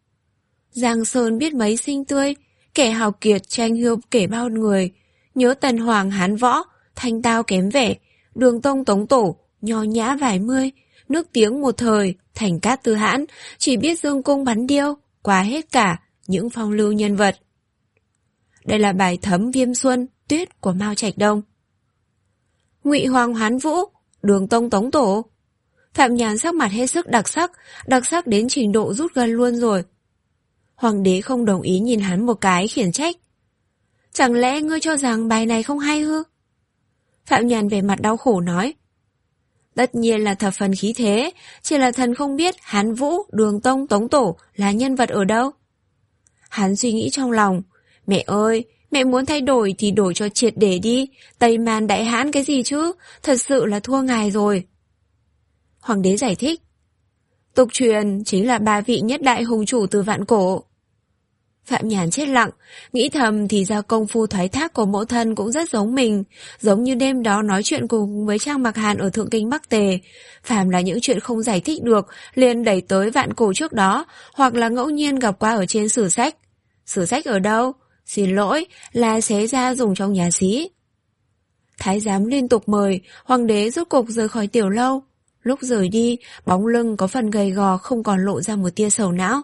Giang Sơn biết mấy sinh tươi, kẻ hào kiệt tranh hiêu kể bao người. Nhớ Tần Hoàng Hán Võ, thanh tao kém vẻ, Đường Tông Tống Tổ, nho nhã vài mươi, nước tiếng một thời, thành cát tư hãn, chỉ biết dương cung bắn điêu, qua hết cả những phong lưu nhân vật. Đây là bài Thấm Viêm Xuân, Tuyết của Mao Trạch Đông. Ngụy Hoàng Hán Vũ, Đường Tông Tống Tổ. Phạm Nhàn sắc mặt hết sức đặc sắc, đặc sắc đến trình độ rút gân luôn rồi. Hoàng đế không đồng ý nhìn hắn một cái khiển trách. Chẳng lẽ ngươi cho rằng bài này không hay hư? Phạm Nhàn vẻ mặt đau khổ nói. Tất nhiên là thập phần khí thế, chỉ là thần không biết Hán Vũ, Đường Tông, Tống Tổ là nhân vật ở đâu. Hắn suy nghĩ trong lòng. Mẹ ơi, mẹ muốn thay đổi thì đổi cho triệt để đi, Tây Man Đại Hãn cái gì chứ, thật sự là thua ngài rồi. Hoàng đế giải thích. Tục truyền chính là ba vị nhất đại hùng chủ từ vạn cổ. Phạm Nhàn chết lặng, nghĩ thầm thì ra công phu thoái thác của mẫu thân cũng rất giống mình, giống như đêm đó nói chuyện cùng với Trang Mặc Hàn ở Thượng Kinh Bắc Tề. Phàm là những chuyện không giải thích được, liền đẩy tới vạn cổ trước đó, hoặc là ngẫu nhiên gặp qua ở trên sử sách. Sử sách ở đâu? Xin lỗi, là xé ra dùng trong nhà xí. Thái giám liên tục mời, hoàng đế rốt cục rời khỏi tiểu lâu. Lúc rời đi, bóng lưng có phần gầy gò không còn lộ ra một tia sầu não.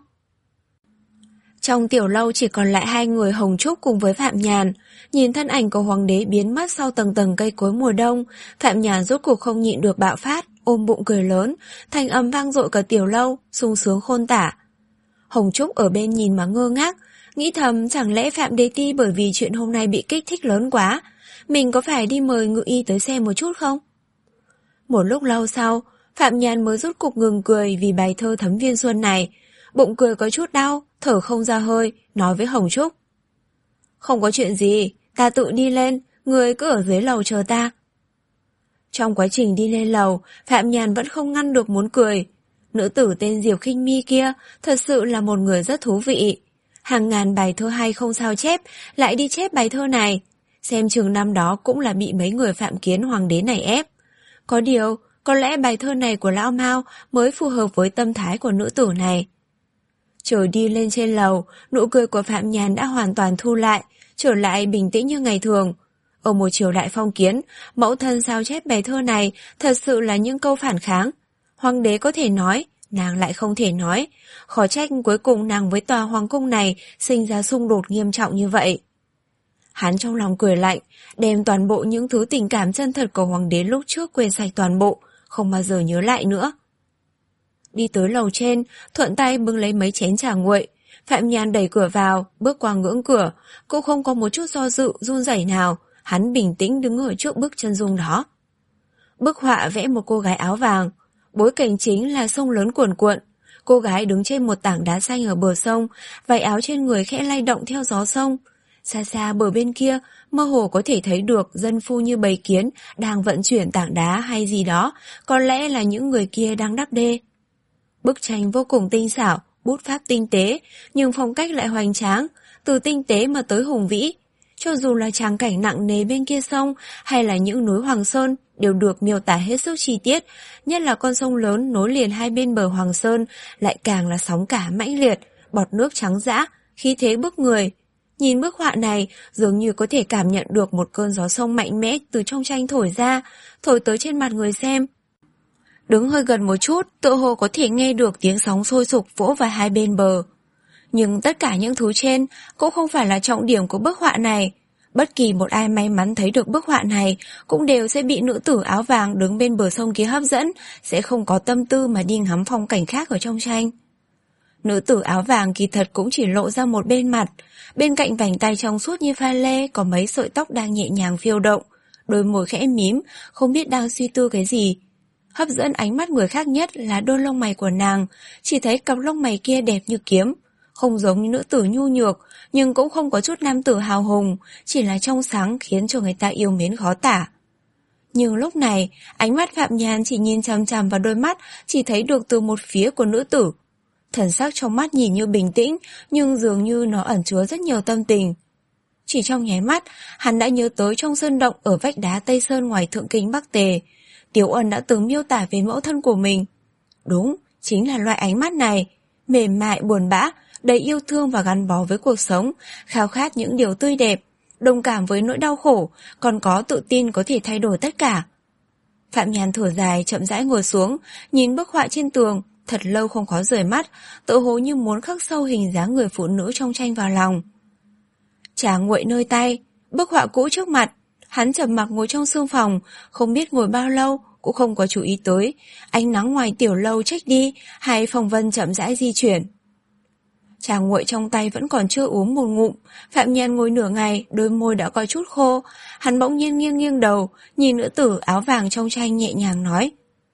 Trong tiểu lâu chỉ còn lại hai người Hồng Trúc cùng với Phạm Nhàn. Nhìn thân ảnh của hoàng đế biến mất sau tầng tầng cây cối mùa đông, Phạm Nhàn rốt cuộc không nhịn được bạo phát, ôm bụng cười lớn, thành âm vang dội cả tiểu lâu, sung sướng khôn tả. Hồng Trúc ở bên nhìn mà ngơ ngác, nghĩ thầm chẳng lẽ Phạm Đế Ti bởi vì chuyện hôm nay bị kích thích lớn quá, mình có phải đi mời ngự y tới xem một chút không? Một lúc lâu sau, Phạm Nhàn mới rốt cục ngừng cười vì bài thơ Thấm Viên Xuân này. Bụng cười có chút đau, thở không ra hơi, nói với Hồng Trúc. Không có chuyện gì, ta tự đi lên, người cứ ở dưới lầu chờ ta. Trong quá trình đi lên lầu, Phạm Nhàn vẫn không ngăn được muốn cười. Nữ tử tên Diệp Khinh Mi kia thật sự là một người rất thú vị. Hàng ngàn bài thơ hay không sao chép, lại đi chép bài thơ này. Xem chừng năm đó cũng là bị mấy người phạm kiến hoàng đế này ép. Có điều, có lẽ bài thơ này của Lão Mao mới phù hợp với tâm thái của nữ tử này. Trời đi lên trên lầu, nụ cười của Phạm Nhàn đã hoàn toàn thu lại, trở lại bình tĩnh như ngày thường. Ở một triều đại phong kiến, mẫu thân sao chép bài thơ này thật sự là những câu phản kháng. Hoàng đế có thể nói, nàng lại không thể nói. Khó trách cuối cùng nàng với tòa hoàng cung này sinh ra xung đột nghiêm trọng như vậy. Hắn trong lòng cười lạnh, đem toàn bộ những thứ tình cảm chân thật của hoàng đế lúc trước quên sạch toàn bộ, không bao giờ nhớ lại nữa. Đi tới lầu trên, thuận tay bưng lấy mấy chén trà nguội. Phạm Nhan đẩy cửa vào, bước qua ngưỡng cửa, cũng không có một chút do dự, run rẩy nào, hắn bình tĩnh đứng ở trước bức chân dung đó. Bức họa vẽ một cô gái áo vàng, bối cảnh chính là sông lớn cuồn cuộn. Cô gái đứng trên một tảng đá xanh ở bờ sông, váy áo trên người khẽ lay động theo gió sông. Xa xa bờ bên kia, mơ hồ có thể thấy được dân phu như bầy kiến đang vận chuyển tảng đá hay gì đó, có lẽ là những người kia đang đắp đê. Bức tranh vô cùng tinh xảo, bút pháp tinh tế, nhưng phong cách lại hoành tráng, từ tinh tế mà tới hùng vĩ. Cho dù là tràng cảnh nặng nề bên kia sông hay là những núi Hoàng Sơn đều được miêu tả hết sức chi tiết, nhất là con sông lớn nối liền hai bên bờ Hoàng Sơn lại càng là sóng cả mãnh liệt, bọt nước trắng dã, khí thế bức người. Nhìn bức họa này dường như có thể cảm nhận được một cơn gió sông mạnh mẽ từ trong tranh thổi ra, thổi tới trên mặt người xem. Đứng hơi gần một chút, tựa hồ có thể nghe được tiếng sóng sôi sục vỗ vào hai bên bờ. Nhưng tất cả những thứ trên cũng không phải là trọng điểm của bức họa này. Bất kỳ một ai may mắn thấy được bức họa này cũng đều sẽ bị nữ tử áo vàng đứng bên bờ sông kia hấp dẫn, sẽ không có tâm tư mà đi ngắm phong cảnh khác ở trong tranh. Nữ tử áo vàng kỳ thật cũng chỉ lộ ra một bên mặt, bên cạnh vành tay trong suốt như pha lê có mấy sợi tóc đang nhẹ nhàng phiêu động, đôi môi khẽ mím, không biết đang suy tư cái gì. Hấp dẫn ánh mắt người khác nhất là đôi lông mày của nàng, chỉ thấy cặp lông mày kia đẹp như kiếm, không giống như nữ tử nhu nhược, nhưng cũng không có chút nam tử hào hùng, chỉ là trong sáng khiến cho người ta yêu mến khó tả. Nhưng lúc này, ánh mắt Phạm Nhan chỉ nhìn chằm chằm vào đôi mắt, chỉ thấy được từ một phía của nữ tử. Thần sắc trong mắt nhìn như bình tĩnh, nhưng dường như nó ẩn chứa rất nhiều tâm tình. Chỉ trong nháy mắt, hắn đã nhớ tới trong sơn động ở vách đá Tây Sơn ngoài Thượng Kinh Bắc Tề. Tiếu Ân đã từng miêu tả về mẫu thân của mình. Đúng, chính là loại ánh mắt này, mềm mại, buồn bã, đầy yêu thương và gắn bó với cuộc sống, khao khát những điều tươi đẹp, đồng cảm với nỗi đau khổ, còn có tự tin có thể thay đổi tất cả. Phạm Nhan thở dài, chậm rãi ngồi xuống, nhìn bức họa trên tường, thật lâu không có rời mắt, tự hồ như muốn khắc sâu hình dáng người phụ nữ trong tranh vào lòng. Trà nguội nơi tay, bức họa cũ trước mặt, hắn trầm mặc ngồi trong sương phòng, không biết ngồi bao lâu, cũng không có chú ý tới, ánh nắng ngoài tiểu lâu trách đi, hay phong vân chậm rãi di chuyển. Trà nguội trong tay vẫn còn chưa uống một ngụm, Phạm Nhan ngồi nửa ngày, đôi môi đã có chút khô, hắn bỗng nhiên nghiêng nghiêng đầu, nhìn nữ tử áo vàng trong tranh nhẹ nhàng nói.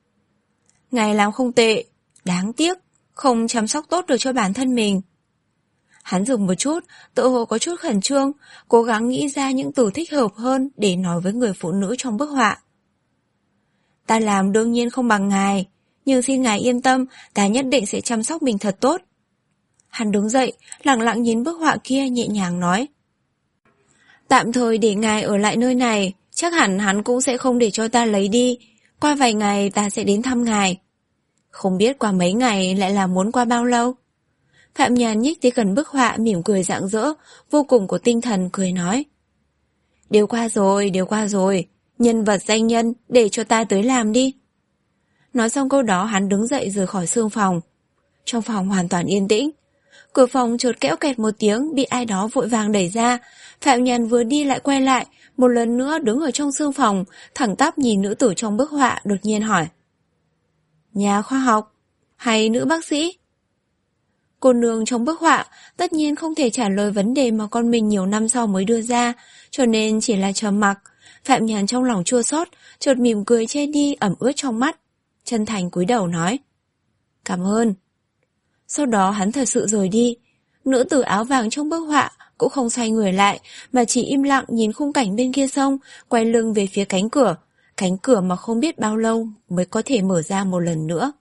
Ngài làm không tệ, đáng tiếc, không chăm sóc tốt được cho bản thân mình. Hắn dừng một chút, tự hồ có chút khẩn trương, cố gắng nghĩ ra những từ thích hợp hơn để nói với người phụ nữ trong bức họa. Ta làm đương nhiên không bằng ngài, nhưng xin ngài yên tâm, ta nhất định sẽ chăm sóc mình thật tốt. Hắn đứng dậy, lặng lặng nhìn bức họa kia nhẹ nhàng nói. Tạm thời để ngài ở lại nơi này, chắc hẳn hắn cũng sẽ không để cho ta lấy đi, qua vài ngày ta sẽ đến thăm ngài. Không biết qua mấy ngày lại là muốn qua bao lâu? Phạm Nhan nhích tới gần bức họa mỉm cười rạng rỡ, vô cùng có tinh thần cười nói. Đều qua rồi, đều qua rồi, nhân vật danh nhân để cho ta tới làm đi. Nói xong câu đó hắn đứng dậy rời khỏi sương phòng. Trong phòng hoàn toàn yên tĩnh. Cửa phòng chợt kéo kẹt một tiếng bị ai đó vội vàng đẩy ra. Phạm Nhan vừa đi lại quay lại, một lần nữa đứng ở trong sương phòng, thẳng tắp nhìn nữ tử trong bức họa đột nhiên hỏi. Nhà khoa học hay nữ bác sĩ? Cô nương trong bức họa tất nhiên không thể trả lời vấn đề mà con mình nhiều năm sau mới đưa ra, cho nên chỉ là trầm mặc. Phạm Nhan trong lòng chua xót, chợt mỉm cười che đi ẩm ướt trong mắt, chân thành cúi đầu nói. Cảm ơn. Sau đó hắn thật sự rời đi. Nữ tử áo vàng trong bức họa cũng không xoay người lại, mà chỉ im lặng nhìn khung cảnh bên kia sông, quay lưng về phía cánh cửa. Cánh cửa mà không biết bao lâu mới có thể mở ra một lần nữa.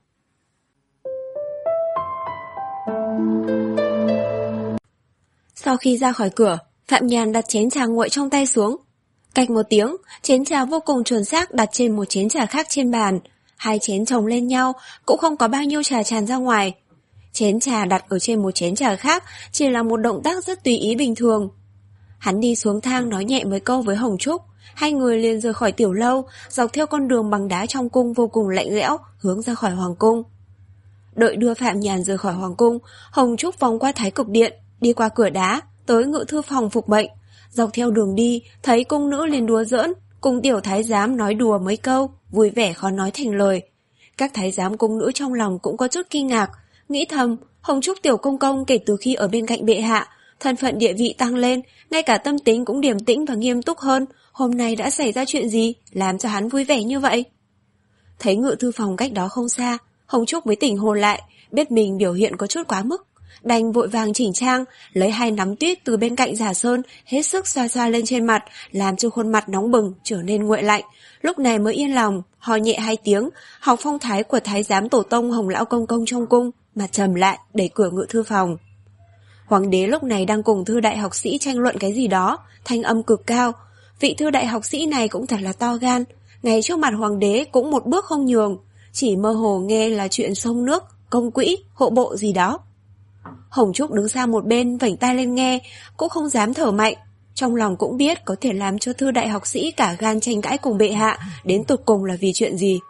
Sau khi ra khỏi cửa, Phạm Nhan đặt chén trà nguội trong tay xuống. Cạch một tiếng, chén trà vô cùng chuẩn xác đặt trên một chén trà khác trên bàn. Hai chén chồng lên nhau, cũng không có bao nhiêu trà tràn ra ngoài. Chén trà đặt ở trên một chén trà khác chỉ là một động tác rất tùy ý bình thường. Hắn đi xuống thang nói nhẹ mấy câu với Hồng Trúc. Hai người liền rời khỏi tiểu lâu, dọc theo con đường bằng đá trong cung vô cùng lạnh lẽo, hướng ra khỏi hoàng cung. Đợi đưa Phạm Nhan rời khỏi hoàng cung, Hồng Trúc vòng qua Thái Cực Điện, đi qua cửa đá, tới ngự thư phòng phục mệnh. Dọc theo đường đi, thấy cung nữ liền đùa giỡn, cùng tiểu thái giám nói đùa mấy câu, vui vẻ khó nói thành lời. Các thái giám cung nữ trong lòng cũng có chút kinh ngạc, nghĩ thầm, Hồng Trúc tiểu công công kể từ khi ở bên cạnh bệ hạ, thân phận địa vị tăng lên, ngay cả tâm tính cũng điềm tĩnh và nghiêm túc hơn. Hôm nay đã xảy ra chuyện gì, làm cho hắn vui vẻ như vậy? Thấy ngự thư phòng cách đó không xa, Hồng Trúc mới tỉnh hồn lại, biết mình biểu hiện có chút quá mức. Đành vội vàng chỉnh trang, lấy hai nắm tuyết từ bên cạnh giả sơn, hết sức xoa xoa lên trên mặt, làm cho khuôn mặt nóng bừng trở nên nguội lạnh. Lúc này mới yên lòng, ho nhẹ hai tiếng, học phong thái của thái giám tổ tông Hồng lão công công trong cung, mà trầm lại đẩy cửa ngự thư phòng. Hoàng đế lúc này đang cùng thư đại học sĩ tranh luận cái gì đó, thanh âm cực cao. Vị thư đại học sĩ này cũng thật là to gan, ngay trước mặt hoàng đế cũng một bước không nhường, chỉ mơ hồ nghe là chuyện sông nước, công quỹ, hộ bộ gì đó. Hồng Trúc đứng xa một bên vểnh tai lên nghe, cũng không dám thở mạnh. Trong lòng cũng biết có thể làm cho thư đại học sĩ cả gan tranh cãi cùng bệ hạ, đến tột cùng là vì chuyện gì.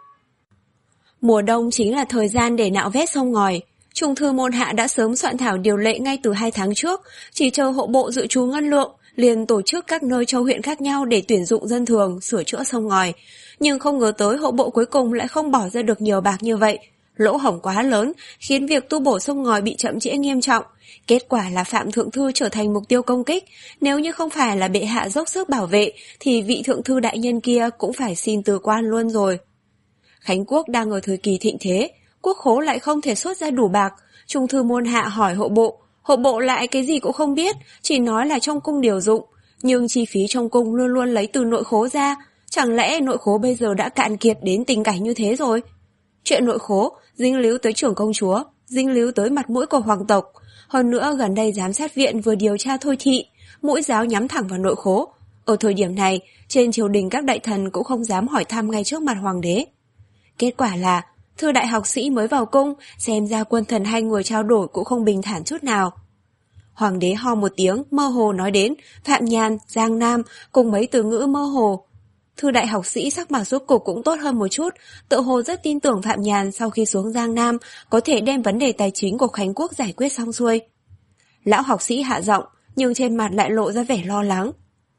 Mùa đông chính là thời gian để nạo vét sông ngòi. Trung thư môn hạ đã sớm soạn thảo điều lệ ngay từ hai tháng trước, chỉ chờ hộ bộ dự trù ngân lượng, liền tổ chức các nơi châu huyện khác nhau để tuyển dụng dân thường sửa chữa sông ngòi. Nhưng không ngờ tới hộ bộ cuối cùng lại không bỏ ra được nhiều bạc như vậy. Lỗ hổng quá lớn, khiến việc tu bổ sông ngòi bị chậm trễ nghiêm trọng. Kết quả là Phạm Thượng Thư trở thành mục tiêu công kích. Nếu như không phải là bệ hạ dốc sức bảo vệ, thì vị Thượng Thư đại nhân kia cũng phải xin từ quan luôn rồi. Khánh Quốc đang ở thời kỳ thịnh thế, quốc khố lại không thể xuất ra đủ bạc. Trung thư môn hạ hỏi hộ bộ, hộ bộ lại cái gì cũng không biết, chỉ nói là trong cung điều dụng. Nhưng chi phí trong cung luôn luôn lấy từ nội khố ra, chẳng lẽ nội khố bây giờ đã cạn kiệt đến tình cảnh như thế rồi? Chuyện nội khố dính líu tới trưởng công chúa, dính líu tới mặt mũi của hoàng tộc. Hơn nữa gần đây giám sát viện vừa điều tra thôi thị, mũi giáo nhắm thẳng vào nội khố. Ở thời điểm này, trên triều đình các đại thần cũng không dám hỏi thăm ngay trước mặt hoàng đế. Kết quả là thư đại học sĩ mới vào cung, xem ra quân thần hai người trao đổi cũng không bình thản chút nào. Hoàng đế ho một tiếng, mơ hồ nói đến Phạm Nhàn, Giang Nam cùng mấy từ ngữ mơ hồ. Thư đại học sĩ sắc mặt rốt cục cũng tốt hơn một chút, tự hồ rất tin tưởng Phạm Nhàn sau khi xuống Giang Nam có thể đem vấn đề tài chính của Khánh Quốc giải quyết xong xuôi. Lão học sĩ hạ giọng, nhưng trên mặt lại lộ ra vẻ lo lắng.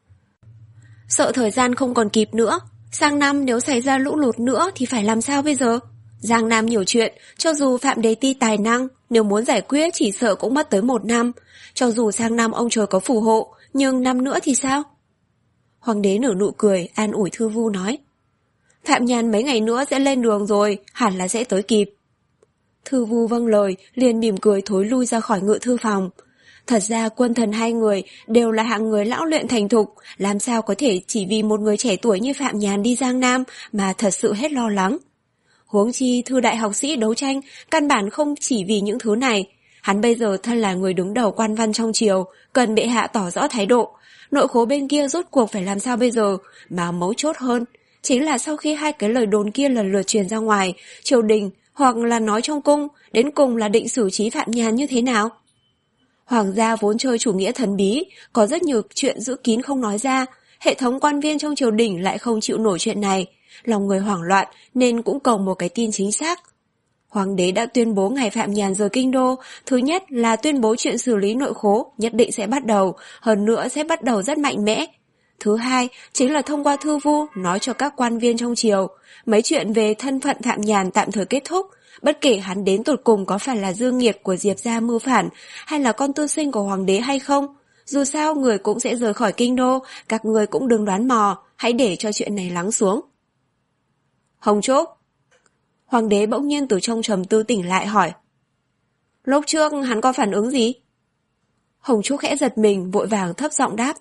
Sợ thời gian không còn kịp nữa, sang năm nếu xảy ra lũ lụt nữa thì phải làm sao bây giờ? Giang Nam nhiều chuyện, cho dù Phạm Đế Ti tài năng, nếu muốn giải quyết chỉ sợ cũng mất tới một năm. Cho dù sang năm ông trời có phù hộ, nhưng năm nữa thì sao? Hoàng đế nở nụ cười, an ủi Thư Vu nói. Phạm Nhàn mấy ngày nữa sẽ lên đường rồi, hẳn là sẽ tới kịp. Thư Vu vâng lời, liền mỉm cười thối lui ra khỏi ngự thư phòng. Thật ra quân thần hai người đều là hạng người lão luyện thành thục, làm sao có thể chỉ vì một người trẻ tuổi như Phạm Nhàn đi Giang Nam mà thật sự hết lo lắng. Huống chi thư đại học sĩ đấu tranh, căn bản không chỉ vì những thứ này. Hắn bây giờ thân là người đứng đầu quan văn trong triều, cần bệ hạ tỏ rõ thái độ. Nội khố bên kia rốt cuộc phải làm sao bây giờ, mà mấu chốt hơn chính là sau khi hai cái lời đồn kia lần lượt truyền ra ngoài, triều đình hoặc là nói trong cung, đến cùng là định xử trí Phạm Nhàn như thế nào? Hoàng gia vốn chơi chủ nghĩa thần bí, có rất nhiều chuyện giữ kín không nói ra, hệ thống quan viên trong triều đình lại không chịu nổi chuyện này, lòng người hoảng loạn nên cũng cầu một cái tin chính xác. Hoàng đế đã tuyên bố ngày Phạm Nhàn rời kinh đô, thứ nhất là tuyên bố chuyện xử lý nội khố nhất định sẽ bắt đầu, hơn nữa sẽ bắt đầu rất mạnh mẽ. Thứ hai chính là thông qua Thư Vu nói cho các quan viên trong triều, mấy chuyện về thân phận Phạm Nhàn tạm thời kết thúc, bất kể hắn đến tột cùng có phải là dương nghiệt của Diệp gia mưu phản hay là con tư sinh của hoàng đế hay không. Dù sao người cũng sẽ rời khỏi kinh đô, các người cũng đừng đoán mò, hãy để cho chuyện này lắng xuống. Hồng Trúc. Hoàng đế bỗng nhiên từ trong trầm tư tỉnh lại hỏi. Lúc trước hắn có phản ứng gì? Hồng Trúc khẽ giật mình, vội vàng thấp giọng đáp.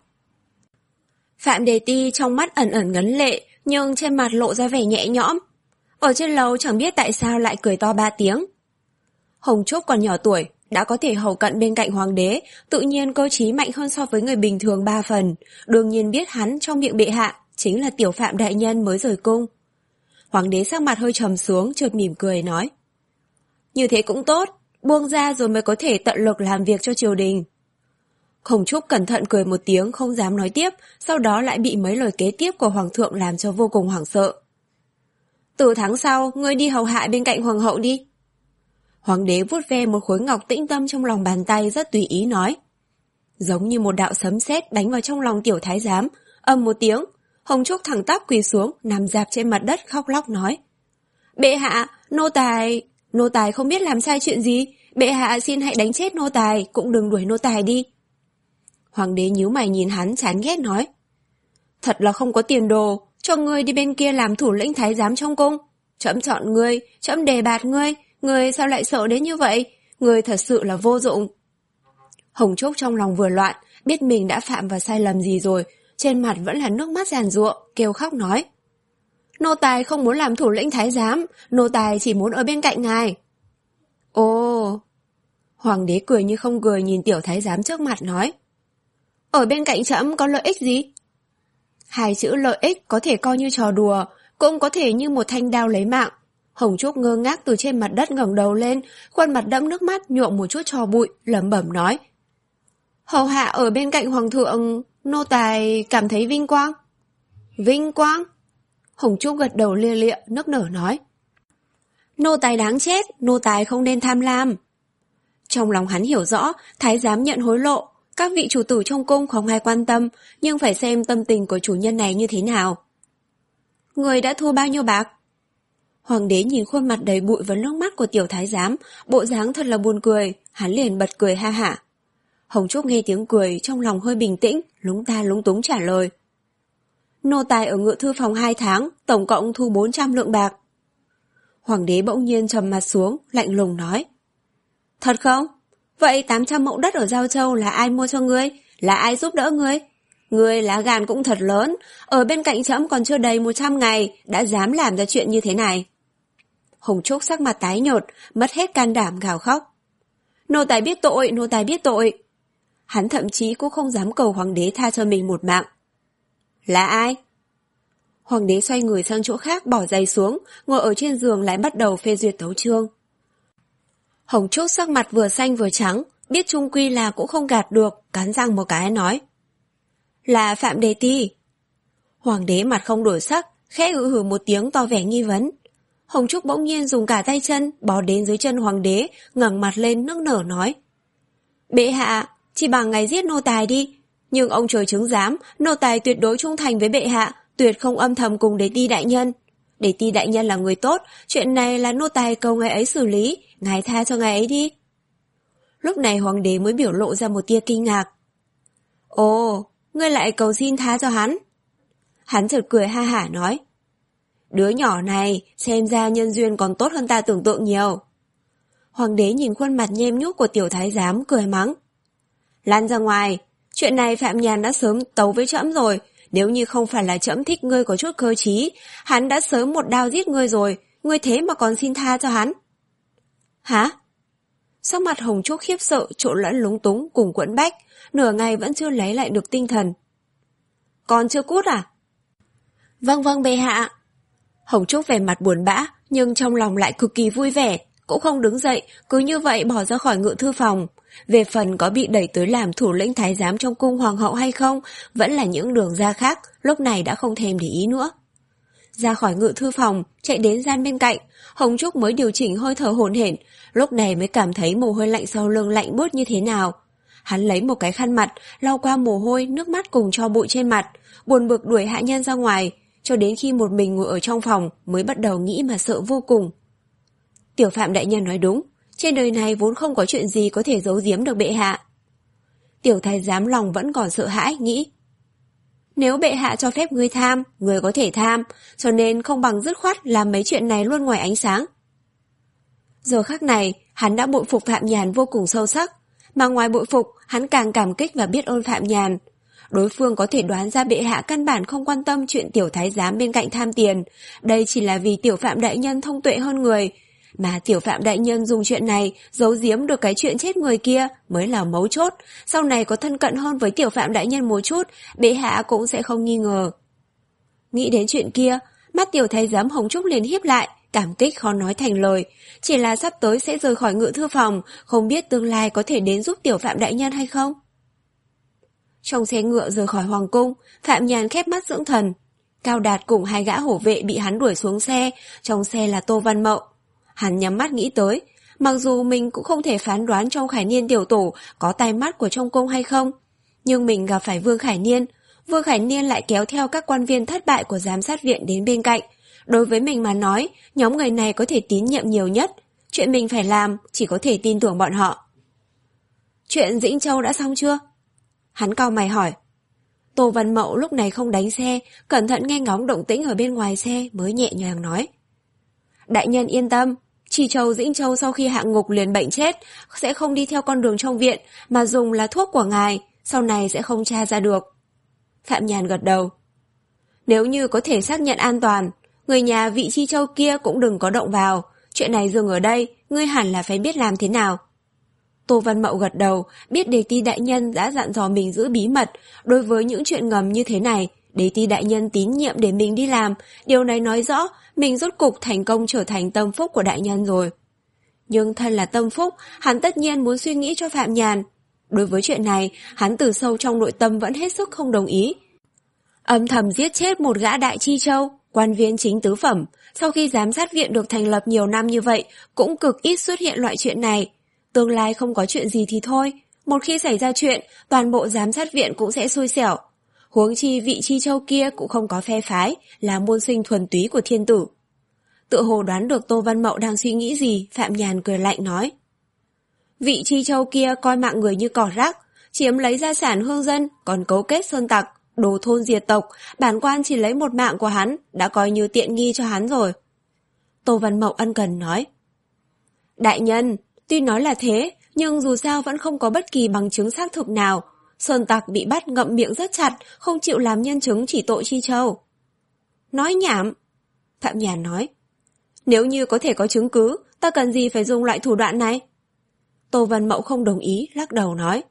Phạm Đề Ti trong mắt ẩn ẩn ngấn lệ, nhưng trên mặt lộ ra vẻ nhẹ nhõm. Ở trên lầu chẳng biết tại sao lại cười to ba tiếng. Hồng Trúc còn nhỏ tuổi, đã có thể hầu cận bên cạnh hoàng đế, tự nhiên cơ trí mạnh hơn so với người bình thường ba phần. Đương nhiên biết hắn trong miệng bệ hạ chính là tiểu Phạm đại nhân mới rời cung. Hoàng đế sắc mặt hơi trầm xuống, chợt mỉm cười nói. Như thế cũng tốt, buông ra rồi mới có thể tận lực làm việc cho triều đình. Hồng Trúc cẩn thận cười một tiếng, không dám nói tiếp, sau đó lại bị mấy lời kế tiếp của hoàng thượng làm cho vô cùng hoảng sợ. Từ tháng sau, ngươi đi hầu hạ bên cạnh hoàng hậu đi. Hoàng đế vuốt ve một khối ngọc tĩnh tâm trong lòng bàn tay, rất tùy ý nói. Giống như một đạo sấm sét đánh vào trong lòng tiểu thái giám, ầm một tiếng, Hồng Trúc thẳng tắp quỳ xuống, nằm dạp trên mặt đất khóc lóc nói. Bệ hạ, nô tài, nô tài không biết làm sai chuyện gì, Bệ hạ xin hãy đánh chết nô tài, cũng đừng đuổi nô tài đi. Hoàng đế nhíu mày nhìn hắn chán ghét nói. Thật là không có tiền đồ, cho ngươi đi bên kia làm thủ lĩnh thái giám trong cung. Trẫm chọn ngươi, trẫm đề bạt ngươi, ngươi sao lại sợ đến như vậy? Ngươi thật sự là vô dụng. Hồng Trúc trong lòng vừa loạn, biết mình đã phạm vào sai lầm gì rồi, trên mặt vẫn là nước mắt giàn giụa, kêu khóc nói. Nô tài không muốn làm thủ lĩnh thái giám, nô tài chỉ muốn ở bên cạnh ngài. Ồ! Hoàng đế cười như không cười nhìn tiểu thái giám trước mặt nói. Ở bên cạnh trẫm có lợi ích gì? Hai chữ lợi ích có thể coi như trò đùa, cũng có thể như một thanh đao lấy mạng. Hồng Trúc ngơ ngác từ trên mặt đất ngẩng đầu lên, khuôn mặt đẫm nước mắt nhuộm một chút tro bụi, lẩm bẩm nói. Hầu hạ ở bên cạnh hoàng thượng, nô tài cảm thấy vinh quang. Vinh quang? Hồng Trúc gật đầu lia lịa, nức nở nói. Nô tài đáng chết, nô tài không nên tham lam. Trong lòng hắn hiểu rõ, thái giám nhận hối lộ, các vị chủ tử trong cung không ai quan tâm, nhưng phải xem tâm tình của chủ nhân này như thế nào. Người đã thu bao nhiêu bạc? Hoàng đế nhìn khuôn mặt đầy bụi và nước mắt của tiểu thái giám, bộ dáng thật là buồn cười, hắn liền bật cười ha hả. Hồng Trúc nghe tiếng cười, trong lòng hơi bình tĩnh, lúng ta lúng túng trả lời. Nô tài ở ngự thư phòng hai tháng, tổng cộng thu bốn trăm lượng bạc. Hoàng đế bỗng nhiên trầm mặt xuống, lạnh lùng nói. Thật không? Vậy tám trăm mẫu đất ở Giao Châu là ai mua cho ngươi? Là ai giúp đỡ ngươi? Ngươi lá gan cũng thật lớn, ở bên cạnh trẫm còn chưa đầy một trăm ngày, đã dám làm ra chuyện như thế này. Hồng Trúc sắc mặt tái nhợt, mất hết can đảm gào khóc. Nô tài biết tội, nô tài biết tội. Hắn thậm chí cũng không dám cầu hoàng đế tha cho mình một mạng. Là ai? Hoàng đế xoay người sang chỗ khác bỏ giày xuống, ngồi ở trên giường lại bắt đầu phê duyệt tấu chương. Hồng Trúc sắc mặt vừa xanh vừa trắng, biết chung quy là cũng không gạt được, cắn răng một cái nói. Là Phạm Đề Ti. Hoàng đế mặt không đổi sắc, khẽ hừ hừ một tiếng to vẻ nghi vấn. Hồng Trúc bỗng nhiên dùng cả tay chân, bò đến dưới chân hoàng đế, ngẩng mặt lên nức nở nói. Bệ hạ, chỉ bằng ngài giết nô tài đi, nhưng ông trời chứng giám, nô tài tuyệt đối trung thành với bệ hạ, tuyệt không âm thầm cùng Đề Ti đại nhân. Đề Ti đại nhân là người tốt, chuyện này là nô tài cầu ngài ấy xử lý, ngài tha cho ngài ấy đi. Lúc này hoàng đế mới biểu lộ ra một tia kinh ngạc. Ồ, ngươi lại cầu xin tha cho hắn. Hắn chợt cười ha hả nói. Đứa nhỏ này, xem ra nhân duyên còn tốt hơn ta tưởng tượng nhiều. Hoàng đế nhìn khuôn mặt nhem nhúc của tiểu thái giám cười mắng. Lan ra ngoài, chuyện này Phạm Nhàn đã sớm tấu với trẫm rồi, nếu như không phải là trẫm thích ngươi có chút cơ trí, hắn đã sớm một đao giết ngươi rồi, ngươi thế mà còn xin tha cho hắn. Hả? Sắc mặt Hồng Trúc khiếp sợ, trộn lẫn lúng túng cùng quẫn bách, nửa ngày vẫn chưa lấy lại được tinh thần. Còn chưa cút à? Vâng vâng bệ hạ. Hồng Trúc vẻ mặt buồn bã, nhưng trong lòng lại cực kỳ vui vẻ, cũng không đứng dậy, cứ như vậy bỏ ra khỏi ngự thư phòng. Về phần có bị đẩy tới làm thủ lĩnh thái giám trong cung hoàng hậu hay không, vẫn là những đường ra khác, lúc này đã không thèm để ý nữa. Ra khỏi ngự thư phòng, chạy đến gian bên cạnh, Hồng Trúc mới điều chỉnh hơi thở hổn hển, lúc này mới cảm thấy mồ hôi lạnh sau lưng lạnh buốt như thế nào. Hắn lấy một cái khăn mặt, lau qua mồ hôi, nước mắt cùng cho bụi trên mặt, buồn bực đuổi hạ nhân ra ngoài, cho đến khi một mình ngồi ở trong phòng mới bắt đầu nghĩ mà sợ vô cùng. Tiểu Phạm đại nhân nói đúng, trên đời này vốn không có chuyện gì có thể giấu giếm được bệ hạ. Tiểu thái giám lòng vẫn còn sợ hãi, nghĩ. Nếu bệ hạ cho phép ngươi tham, ngươi có thể tham, cho nên không bằng dứt khoát làm mấy chuyện này luôn ngoài ánh sáng. Giờ khắc này, hắn đã bội phục Phạm Nhàn vô cùng sâu sắc, mà ngoài bội phục, hắn càng cảm kích và biết ơn Phạm Nhàn. Đối phương có thể đoán ra bệ hạ căn bản không quan tâm chuyện tiểu thái giám bên cạnh tham tiền, đây chỉ là vì tiểu Phạm đại nhân thông tuệ hơn người, mà tiểu Phạm đại nhân dùng chuyện này giấu giếm được cái chuyện chết người kia mới là mấu chốt, sau này có thân cận hơn với tiểu Phạm đại nhân một chút, bệ hạ cũng sẽ không nghi ngờ. Nghĩ đến chuyện kia, mắt tiểu thái giám Hồng Trúc liền híp lại, cảm kích khó nói thành lời, chỉ là sắp tới sẽ rời khỏi ngự thư phòng, không biết tương lai có thể đến giúp tiểu Phạm đại nhân hay không. Trong xe ngựa rời khỏi hoàng cung, Phạm Nhàn khép mắt dưỡng thần. Cao Đạt cùng hai gã hổ vệ bị hắn đuổi xuống xe, trong xe là Tô Văn Mậu. Hắn nhắm mắt nghĩ tới, mặc dù mình cũng không thể phán đoán trong Khải Niên tiểu tổ có tai mắt của trong cung hay không, nhưng mình gặp phải Vương Khải Niên, Vương Khải Niên lại kéo theo các quan viên thất bại của giám sát viện đến bên cạnh. Đối với mình mà nói, nhóm người này có thể tín nhiệm nhiều nhất, Chuyện mình phải làm chỉ có thể tin tưởng bọn họ. Chuyện Dĩnh Châu đã xong chưa? Hắn cau mày hỏi. Tô Văn Mậu lúc này không đánh xe, cẩn thận nghe ngóng động tĩnh ở bên ngoài xe mới nhẹ nhàng nói. Đại nhân yên tâm, Chi Châu Dĩnh Châu sau khi hạ ngục liền bệnh chết, sẽ không đi theo con đường trong viện, mà dùng là thuốc của ngài, sau này sẽ không tra ra được. Phạm Nhàn gật đầu. Nếu như có thể xác nhận an toàn, người nhà vị Chi Châu kia cũng đừng có động vào, chuyện này dừng ở đây, ngươi hẳn là phải biết làm thế nào. Tô Văn Mậu gật đầu, biết Đề Ti đại nhân đã dặn dò mình giữ bí mật, đối với những chuyện ngầm như thế này, Đề Ti đại nhân tín nhiệm để mình đi làm, điều này nói rõ mình rốt cục thành công trở thành tâm phúc của đại nhân rồi. Nhưng thân là tâm phúc, hắn tất nhiên muốn suy nghĩ cho Phạm Nhàn. Đối với chuyện này, hắn từ sâu trong nội tâm vẫn hết sức không đồng ý. Âm thầm giết chết một gã đại Chi Châu, quan viên chính tứ phẩm, sau khi giám sát viện được thành lập nhiều năm như vậy, cũng cực ít xuất hiện loại chuyện này. Tương lai không có chuyện gì thì thôi, một khi xảy ra chuyện, toàn bộ giám sát viện cũng sẽ xui xẻo. Huống chi vị Chi Châu kia cũng không có phe phái, là môn sinh thuần túy của thiên tử. Tự hồ đoán được Tô Văn Mậu đang suy nghĩ gì, Phạm Nhàn cười lạnh nói. Vị Chi Châu kia coi mạng người như cỏ rác, chiếm lấy gia sản hương dân, còn cấu kết sơn tặc, đồ thôn diệt tộc, bản quan chỉ lấy một mạng của hắn, đã coi như tiện nghi cho hắn rồi. Tô Văn Mậu ân cần nói. Đại nhân, tuy nói là thế, nhưng dù sao vẫn không có bất kỳ bằng chứng xác thực nào. Sơn tặc bị bắt ngậm miệng rất chặt, không chịu làm nhân chứng chỉ tội Chi Châu. Nói nhảm. Phạm Nhàn nói. Nếu như có thể có chứng cứ, ta cần gì phải dùng loại thủ đoạn này? Tô Văn Mậu không đồng ý, lắc đầu nói.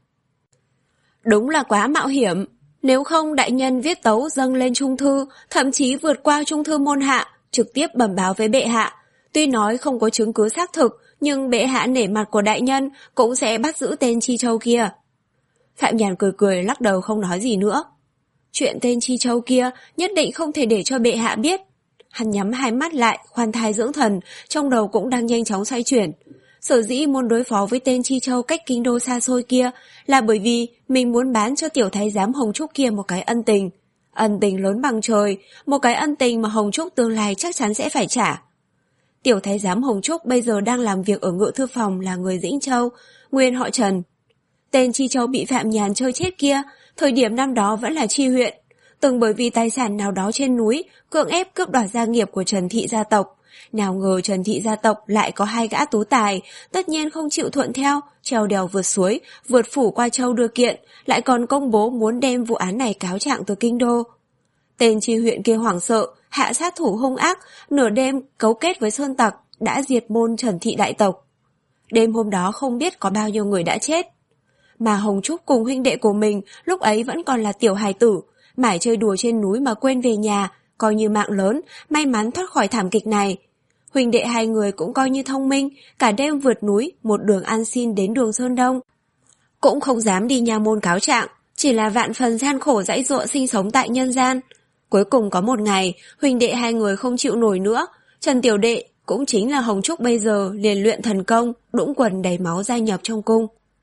Đúng là quá mạo hiểm. Nếu không đại nhân viết tấu dâng lên trung thư, thậm chí vượt qua trung thư môn hạ, trực tiếp bẩm báo với bệ hạ. Tuy nói không có chứng cứ xác thực, nhưng bệ hạ nể mặt của đại nhân cũng sẽ bắt giữ tên Chi Châu kia. Phạm Nhàn cười cười lắc đầu không nói gì nữa. Chuyện tên Chi Châu kia nhất định không thể để cho bệ hạ biết. Hắn nhắm hai mắt lại, khoan thai dưỡng thần, trong đầu cũng đang nhanh chóng xoay chuyển. Sở dĩ muốn đối phó với tên Chi Châu cách kinh đô xa xôi kia là bởi vì mình muốn bán cho tiểu thái giám Hồng Trúc kia một cái ân tình. Ân tình lớn bằng trời, một cái ân tình mà Hồng Trúc tương lai chắc chắn sẽ phải trả. Tiểu thái giám Hồng Trúc bây giờ đang làm việc ở ngự thư phòng là người Dĩnh Châu, nguyên họ Trần. Tên Chi Châu bị Phạm Nhàn chơi chết kia, thời điểm năm đó vẫn là Chi huyện, từng bởi vì tài sản nào đó trên núi, cưỡng ép cướp đoạt gia nghiệp của Trần thị gia tộc. Nào ngờ Trần thị gia tộc lại có hai gã tú tài, tất nhiên không chịu thuận theo, trèo đèo vượt suối, vượt phủ qua châu đưa kiện, lại còn công bố muốn đem vụ án này cáo trạng từ kinh đô. Tên Chi huyện kia hoảng sợ, hạ sát thủ hung ác, nửa đêm cấu kết với sơn tặc, đã diệt môn Trần thị đại tộc. Đêm hôm đó không biết có bao nhiêu người đã chết. Mà Hồng Trúc cùng huynh đệ của mình lúc ấy vẫn còn là tiểu hài tử, mải chơi đùa trên núi mà quên về nhà, coi như mạng lớn, may mắn thoát khỏi thảm kịch này. Huynh đệ hai người cũng coi như thông minh, cả đêm vượt núi, một đường ăn xin đến đường Sơn Đông. Cũng không dám đi nha môn cáo trạng, chỉ là vạn phần gian khổ dãy dụa sinh sống tại nhân gian. Cuối cùng có một ngày, huynh đệ hai người không chịu nổi nữa, Trần tiểu đệ, cũng chính là Hồng Trúc bây giờ liền luyện thần công, đũng quần đầy máu gia nhập trong cung.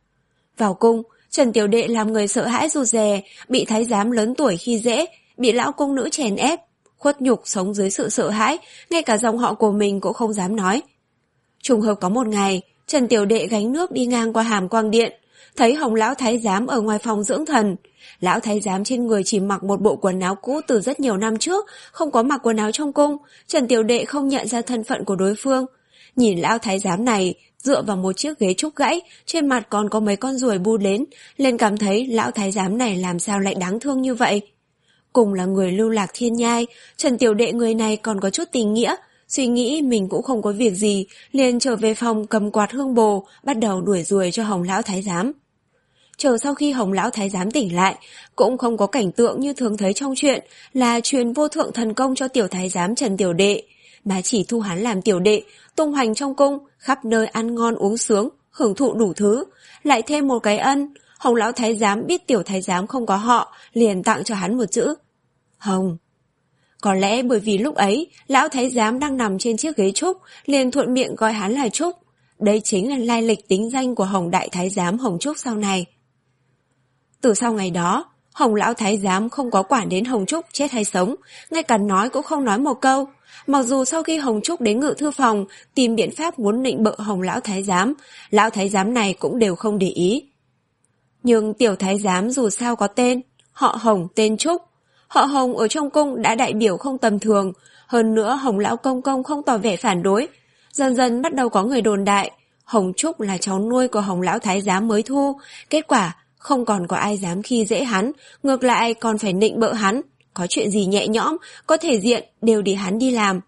Vào cung, Trần tiểu đệ làm người sợ hãi rụt rè, bị thái giám lớn tuổi khi dễ, bị lão cung nữ chèn ép, khuất nhục sống dưới sự sợ hãi, ngay cả dòng họ của mình cũng không dám nói. Trùng hợp có một ngày, Trần tiểu đệ gánh nước đi ngang qua Hàm Quang Điện, thấy Hồng lão thái giám ở ngoài phòng dưỡng thần. Lão thái giám trên người chỉ mặc một bộ quần áo cũ từ rất nhiều năm trước, không có mặc quần áo trong cung. Trần tiểu đệ không nhận ra thân phận của đối phương. Nhìn lão thái giám này dựa vào một chiếc ghế trúc gãy, trên mặt còn có mấy con ruồi bu đến, liền cảm thấy lão thái giám này làm sao lại đáng thương như vậy. Cùng là người lưu lạc thiên nhai, Trần tiểu đệ người này còn có chút tình nghĩa, suy nghĩ mình cũng không có việc gì, liền trở về phòng cầm quạt hương bồ, bắt đầu đuổi ruồi cho Hồng lão thái giám. Chờ sau khi Hồng lão thái giám tỉnh lại, cũng không có cảnh tượng như thường thấy trong chuyện là truyền vô thượng thần công cho tiểu thái giám Trần tiểu đệ, mà chỉ thu hắn làm tiểu đệ, tung hoành trong cung, khắp nơi ăn ngon uống sướng, hưởng thụ đủ thứ, lại thêm một cái ân. Hồng lão thái giám biết tiểu thái giám không có họ, liền tặng cho hắn một chữ Hồng. Có lẽ bởi vì lúc ấy lão thái giám đang nằm trên chiếc ghế trúc, liền thuận miệng gọi hắn là Trúc. Đây chính là lai lịch tính danh của Hồng đại thái giám Hồng Trúc sau này. Từ sau ngày đó, Hồng lão thái giám không có quản đến Hồng Trúc chết hay sống, ngay cả nói cũng không nói một câu. Mặc dù sau khi Hồng Trúc đến ngự thư phòng tìm biện pháp muốn nịnh bợ Hồng lão thái giám, lão thái giám này cũng đều không để ý. Nhưng tiểu thái giám dù sao có tên, họ Hồng tên Trúc. Họ Hồng ở trong cung đã đại biểu không tầm thường, hơn nữa Hồng lão công công không tỏ vẻ phản đối. Dần dần bắt đầu có người đồn đại, Hồng Trúc là cháu nuôi của Hồng lão thái giám mới thu, kết quả không còn có ai dám khi dễ hắn, ngược lại còn phải nịnh bợ hắn, có chuyện gì nhẹ nhõm, có thể diện đều để hắn đi làm.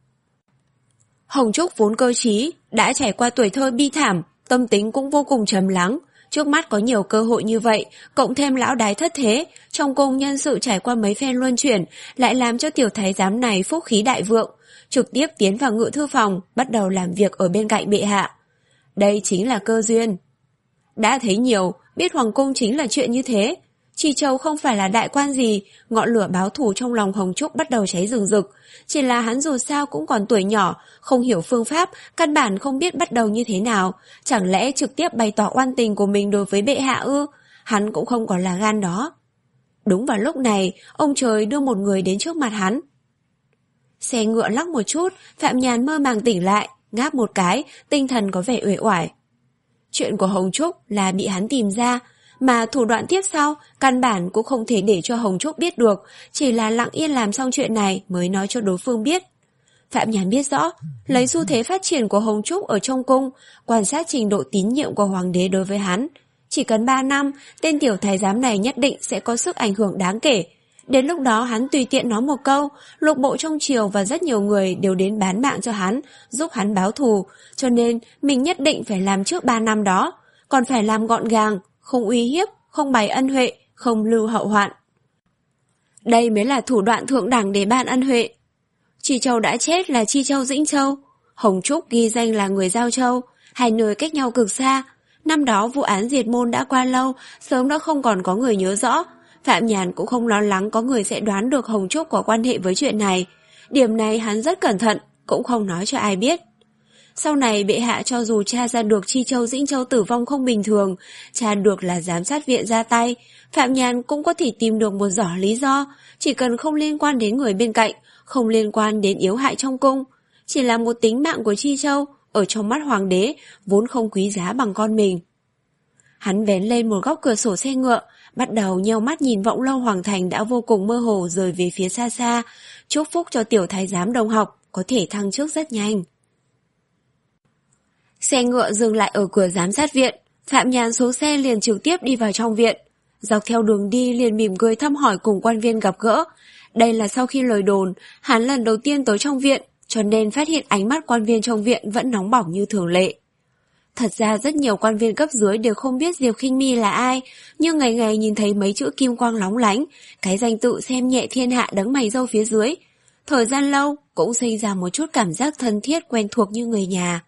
Hồng Trúc vốn cơ trí, đã trải qua tuổi thơ bi thảm, tâm tính cũng vô cùng trầm lắng. Trước mắt có nhiều cơ hội như vậy, cộng thêm lão đái thất thế, trong cung nhân sự trải qua mấy phen luân chuyển, lại làm cho tiểu thái giám này phúc khí đại vượng, trực tiếp tiến vào ngự thư phòng, bắt đầu làm việc ở bên cạnh bệ hạ. Đây chính là cơ duyên. Đã thấy nhiều, biết hoàng cung chính là chuyện như thế. Chi Châu không phải là đại quan gì, ngọn lửa báo thù trong lòng Hồng Trúc bắt đầu cháy rừng rực. Chỉ là hắn dù sao cũng còn tuổi nhỏ, không hiểu phương pháp, căn bản không biết bắt đầu như thế nào. Chẳng lẽ trực tiếp bày tỏ oan tình của mình đối với bệ hạ ư? Hắn cũng không còn là gan đó. Đúng vào lúc này, ông trời đưa một người đến trước mặt hắn. Xe ngựa lắc một chút, Phạm Nhàn mơ màng tỉnh lại, ngáp một cái, tinh thần có vẻ uể oải. Chuyện của Hồng Trúc là bị hắn tìm ra, mà thủ đoạn tiếp sau, căn bản cũng không thể để cho Hồng Trúc biết được, chỉ là lặng yên làm xong chuyện này mới nói cho đối phương biết. Phạm Nhàn biết rõ, lấy xu thế phát triển của Hồng Trúc ở trong cung, quan sát trình độ tín nhiệm của hoàng đế đối với hắn. Chỉ cần ba năm, tên tiểu thái giám này nhất định sẽ có sức ảnh hưởng đáng kể. Đến lúc đó hắn tùy tiện nói một câu, lục bộ trong triều và rất nhiều người đều đến bán mạng cho hắn, giúp hắn báo thù, cho nên mình nhất định phải làm trước ba năm đó, còn phải làm gọn gàng, không uy hiếp, không bày ân huệ, không lưu hậu hoạn. Đây mới là thủ đoạn thượng đẳng để ban ân huệ. Chi Châu đã chết là Chi Châu Dĩnh Châu, Hồng Trúc ghi danh là người Giao Châu, hai nơi cách nhau cực xa. Năm đó vụ án diệt môn đã qua lâu, sớm đã không còn có người nhớ rõ. Phạm Nhàn cũng không lo lắng có người sẽ đoán được Hồng Trúc có quan hệ với chuyện này. Điểm này hắn rất cẩn thận, cũng không nói cho ai biết. Sau này bệ hạ cho dù tra ra được Chi Châu Dĩnh Châu tử vong không bình thường, tra được là giám sát viện ra tay, Phạm Nhàn cũng có thể tìm được một giỏ lý do, chỉ cần không liên quan đến người bên cạnh, không liên quan đến yếu hại trong cung. Chỉ là một tính mạng của Chi Châu, ở trong mắt hoàng đế, vốn không quý giá bằng con mình. Hắn vén lên một góc cửa sổ xe ngựa, bắt đầu nheo mắt nhìn Vọng Lâu Hoàng Thành đã vô cùng mơ hồ rời về phía xa xa, chúc phúc cho tiểu thái giám đồng học có thể thăng chức rất nhanh. Xe ngựa dừng lại ở cửa giám sát viện, Phạm Nhàn xuống xe liền trực tiếp đi vào trong viện. Dọc theo đường đi liền mỉm cười thăm hỏi cùng quan viên gặp gỡ. Đây là sau khi lời đồn, hắn lần đầu tiên tới trong viện, cho nên phát hiện ánh mắt quan viên trong viện vẫn nóng bỏng như thường lệ. Thật ra rất nhiều quan viên cấp dưới đều không biết Diệp Khinh Mi là ai, nhưng ngày ngày nhìn thấy mấy chữ kim quang lóng lánh, cái danh tự xem nhẹ thiên hạ đấng mày râu phía dưới. Thời gian lâu cũng sinh ra một chút cảm giác thân thiết quen thuộc như người nhà.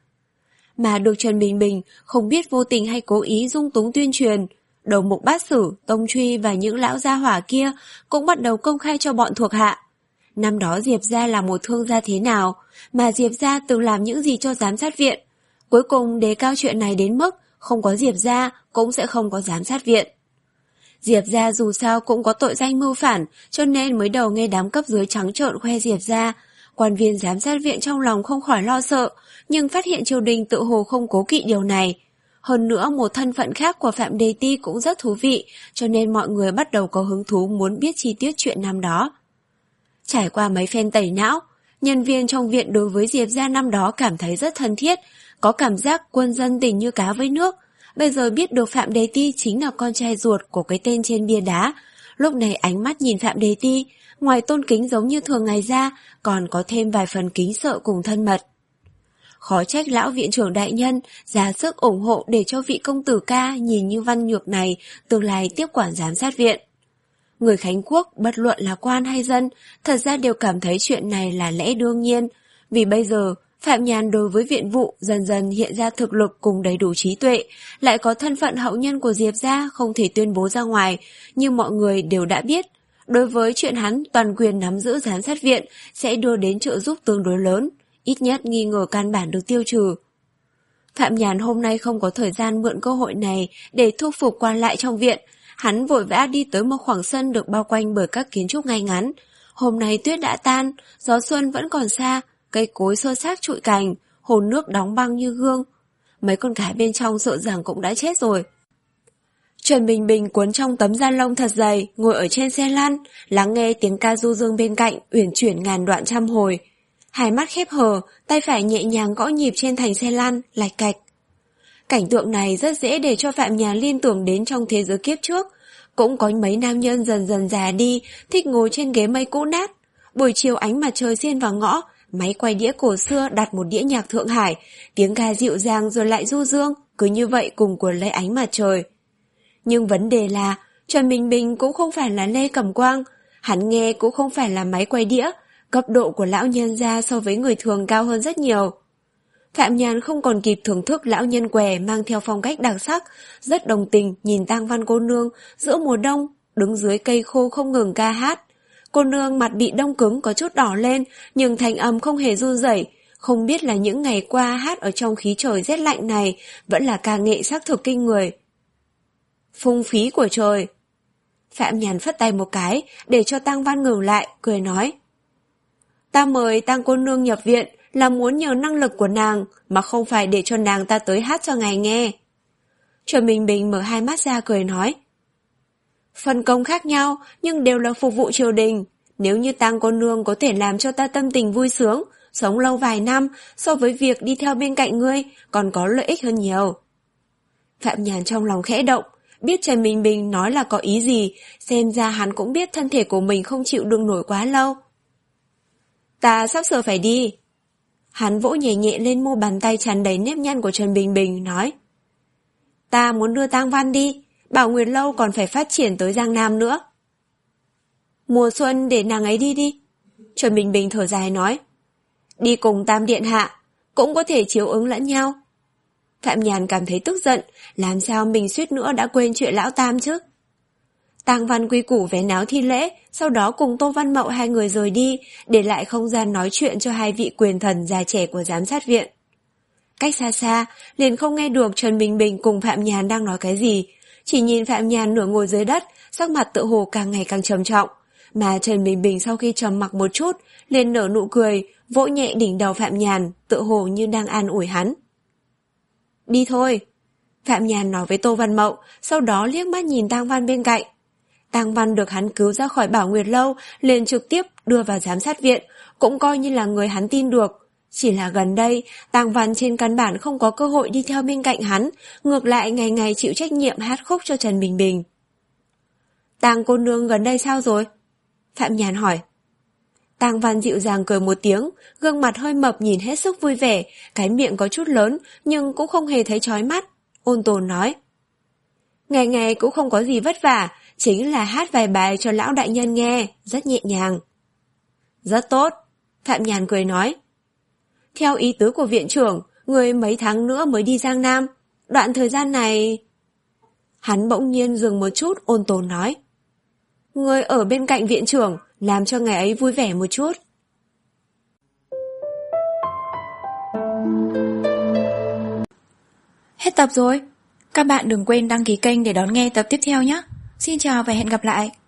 Mà được Trần Bình Bình không biết vô tình hay cố ý dung túng tuyên truyền, Đầu Mục Bát Sử, Tông Truy và những lão gia hỏa kia cũng bắt đầu công khai cho bọn thuộc hạ. Năm đó Diệp gia là một thương gia thế nào, mà Diệp gia từng làm những gì cho giám sát viện. Cuối cùng đề cao chuyện này đến mức không có Diệp gia cũng sẽ không có giám sát viện. Diệp gia dù sao cũng có tội danh mưu phản, cho nên mới đầu nghe đám cấp dưới trắng trợn khoe Diệp gia. Quan viên giám sát viện trong lòng không khỏi lo sợ, nhưng phát hiện triều đình tự hồ không cố kỵ điều này. Hơn nữa một thân phận khác của Phạm Đề Ti cũng rất thú vị, cho nên mọi người bắt đầu có hứng thú muốn biết chi tiết chuyện năm đó. Trải qua mấy phen tẩy não, nhân viên trong viện đối với Diệp gia năm đó cảm thấy rất thân thiết, có cảm giác quân dân tình như cá với nước. Bây giờ biết được Phạm Đề Ti chính là con trai ruột của cái tên trên bia đá. Lúc này ánh mắt nhìn Phạm Đề Ti, ngoài tôn kính giống như thường ngày ra, còn có thêm vài phần kính sợ cùng thân mật. Khó trách lão viện trưởng đại nhân ra sức ủng hộ để cho vị công tử ca nhìn như văn nhược này tương lai tiếp quản giám sát viện. Người Khánh Quốc bất luận là quan hay dân, thật ra đều cảm thấy chuyện này là lẽ đương nhiên, vì bây giờ Phạm Nhàn đối với viện vụ dần dần hiện ra thực lực cùng đầy đủ trí tuệ, lại có thân phận hậu nhân của Diệp gia không thể tuyên bố ra ngoài, nhưng mọi người đều đã biết. Đối với chuyện hắn toàn quyền nắm giữ giám sát viện sẽ đưa đến trợ giúp tương đối lớn, ít nhất nghi ngờ căn bản được tiêu trừ. Phạm Nhàn hôm nay không có thời gian mượn cơ hội này để thu phục quan lại trong viện, hắn vội vã đi tới một khoảng sân được bao quanh bởi các kiến trúc ngay ngắn. Hôm nay tuyết đã tan, gió xuân vẫn còn xa, cây cối xơ xác trụi cành, hồ nước đóng băng như gương. Mấy con cá bên trong sợ rằng cũng đã chết rồi. Trần Bình Bình cuốn trong tấm da lông thật dày, ngồi ở trên xe lăn, lắng nghe tiếng ca du dương bên cạnh, uyển chuyển ngàn đoạn trăm hồi. Hai mắt khép hờ, tay phải nhẹ nhàng gõ nhịp trên thành xe lăn, lạch cạch. Cảnh tượng này rất dễ để cho Phạm Nhàn liên tưởng đến trong thế giới kiếp trước. Cũng có mấy nam nhân dần dần già đi, thích ngồi trên ghế mây cũ nát. Buổi chiều ánh mặt trời xiên vào ngõ, máy quay đĩa cổ xưa đặt một đĩa nhạc Thượng Hải, tiếng ca dịu dàng rồi lại du dương, cứ như vậy cùng cuốn lấy ánh mặt trời. Nhưng vấn đề là, Trần Bình Bình cũng không phải là Lê Cẩm Quang, hắn nghe cũng không phải là máy quay đĩa, cấp độ của lão nhân gia so với người thường cao hơn rất nhiều. Phạm Nhàn không còn kịp thưởng thức lão nhân què mang theo phong cách đặc sắc, rất đồng tình nhìn Tang Văn cô nương giữa mùa đông, đứng dưới cây khô không ngừng ca hát. Cô nương mặt bị đông cứng có chút đỏ lên, nhưng thanh âm không hề run rẩy, không biết là những ngày qua hát ở trong khí trời rét lạnh này vẫn là ca nghệ xác thực kinh người. Phung phí của trời. Phạm Nhàn phất tay một cái để cho Tang Văn ngừng lại, cười nói: Ta mời Tang cô nương nhập viện là muốn nhờ năng lực của nàng, mà không phải để cho nàng ta tới hát cho ngài nghe. Trần Bình Bình mở hai mắt ra cười nói: Phân công khác nhau, nhưng đều là phục vụ triều đình. Nếu như Tang cô nương có thể làm cho ta tâm tình vui sướng, sống lâu vài năm, so với việc đi theo bên cạnh ngươi, còn có lợi ích hơn nhiều. Phạm Nhàn trong lòng khẽ động, biết Trần Bình Bình nói là có ý gì, xem ra hắn cũng biết thân thể của mình không chịu đựng nổi quá lâu. Ta sắp sửa phải đi. Hắn vỗ nhẹ nhẹ lên mu bàn tay tràn đầy nếp nhăn của Trần Bình Bình, nói: Ta muốn đưa Tang Văn đi, Bảo Nguyệt Lâu còn phải phát triển tới Giang Nam nữa. Mùa xuân để nàng ấy đi đi. Trần Bình Bình thở dài nói: Đi cùng Tam Điện Hạ, cũng có thể chiếu ứng lẫn nhau. Phạm Nhàn cảm thấy tức giận, làm sao mình suýt nữa đã quên chuyện lão Tam chứ. Tang Văn quy củ vén áo thi lễ, sau đó cùng Tô Văn Mậu hai người rời đi, để lại không gian nói chuyện cho hai vị quyền thần già trẻ của giám sát viện. Cách xa xa, liền không nghe được Trần Bình Bình cùng Phạm Nhàn đang nói cái gì, chỉ nhìn Phạm Nhàn nửa ngồi dưới đất, sắc mặt tựa hồ càng ngày càng trầm trọng, mà Trần Bình Bình sau khi trầm mặc một chút, liền nở nụ cười, vỗ nhẹ đỉnh đầu Phạm Nhàn, tựa hồ như đang an ủi hắn. Đi thôi. Phạm Nhàn nói với Tô Văn Mậu, sau đó liếc mắt nhìn Tang Văn bên cạnh. Tang Văn được hắn cứu ra khỏi Bảo Nguyệt Lâu, liền trực tiếp đưa vào giám sát viện, cũng coi như là người hắn tin được. Chỉ là gần đây, Tang Văn trên căn bản không có cơ hội đi theo bên cạnh hắn, ngược lại ngày ngày chịu trách nhiệm hát khúc cho Trần Bình Bình. Tang cô nương gần đây sao rồi? Phạm Nhàn hỏi. Tang Văn dịu dàng cười một tiếng, gương mặt hơi mập nhìn hết sức vui vẻ, cái miệng có chút lớn nhưng cũng không hề thấy chói mắt. Ôn tồn nói: Ngày ngày cũng không có gì vất vả, chính là hát vài bài cho lão đại nhân nghe, rất nhẹ nhàng. Rất tốt, Phạm Nhàn cười nói. Theo ý tứ của viện trưởng, người mấy tháng nữa mới đi Giang Nam, đoạn thời gian này... Hắn bỗng nhiên dừng một chút, ôn tồn nói: Người ở bên cạnh viện trưởng, làm cho ngày ấy vui vẻ một chút.
Hết tập rồi. Các bạn đừng quên đăng ký kênh để đón nghe tập tiếp theo nhé. Xin chào và hẹn gặp lại.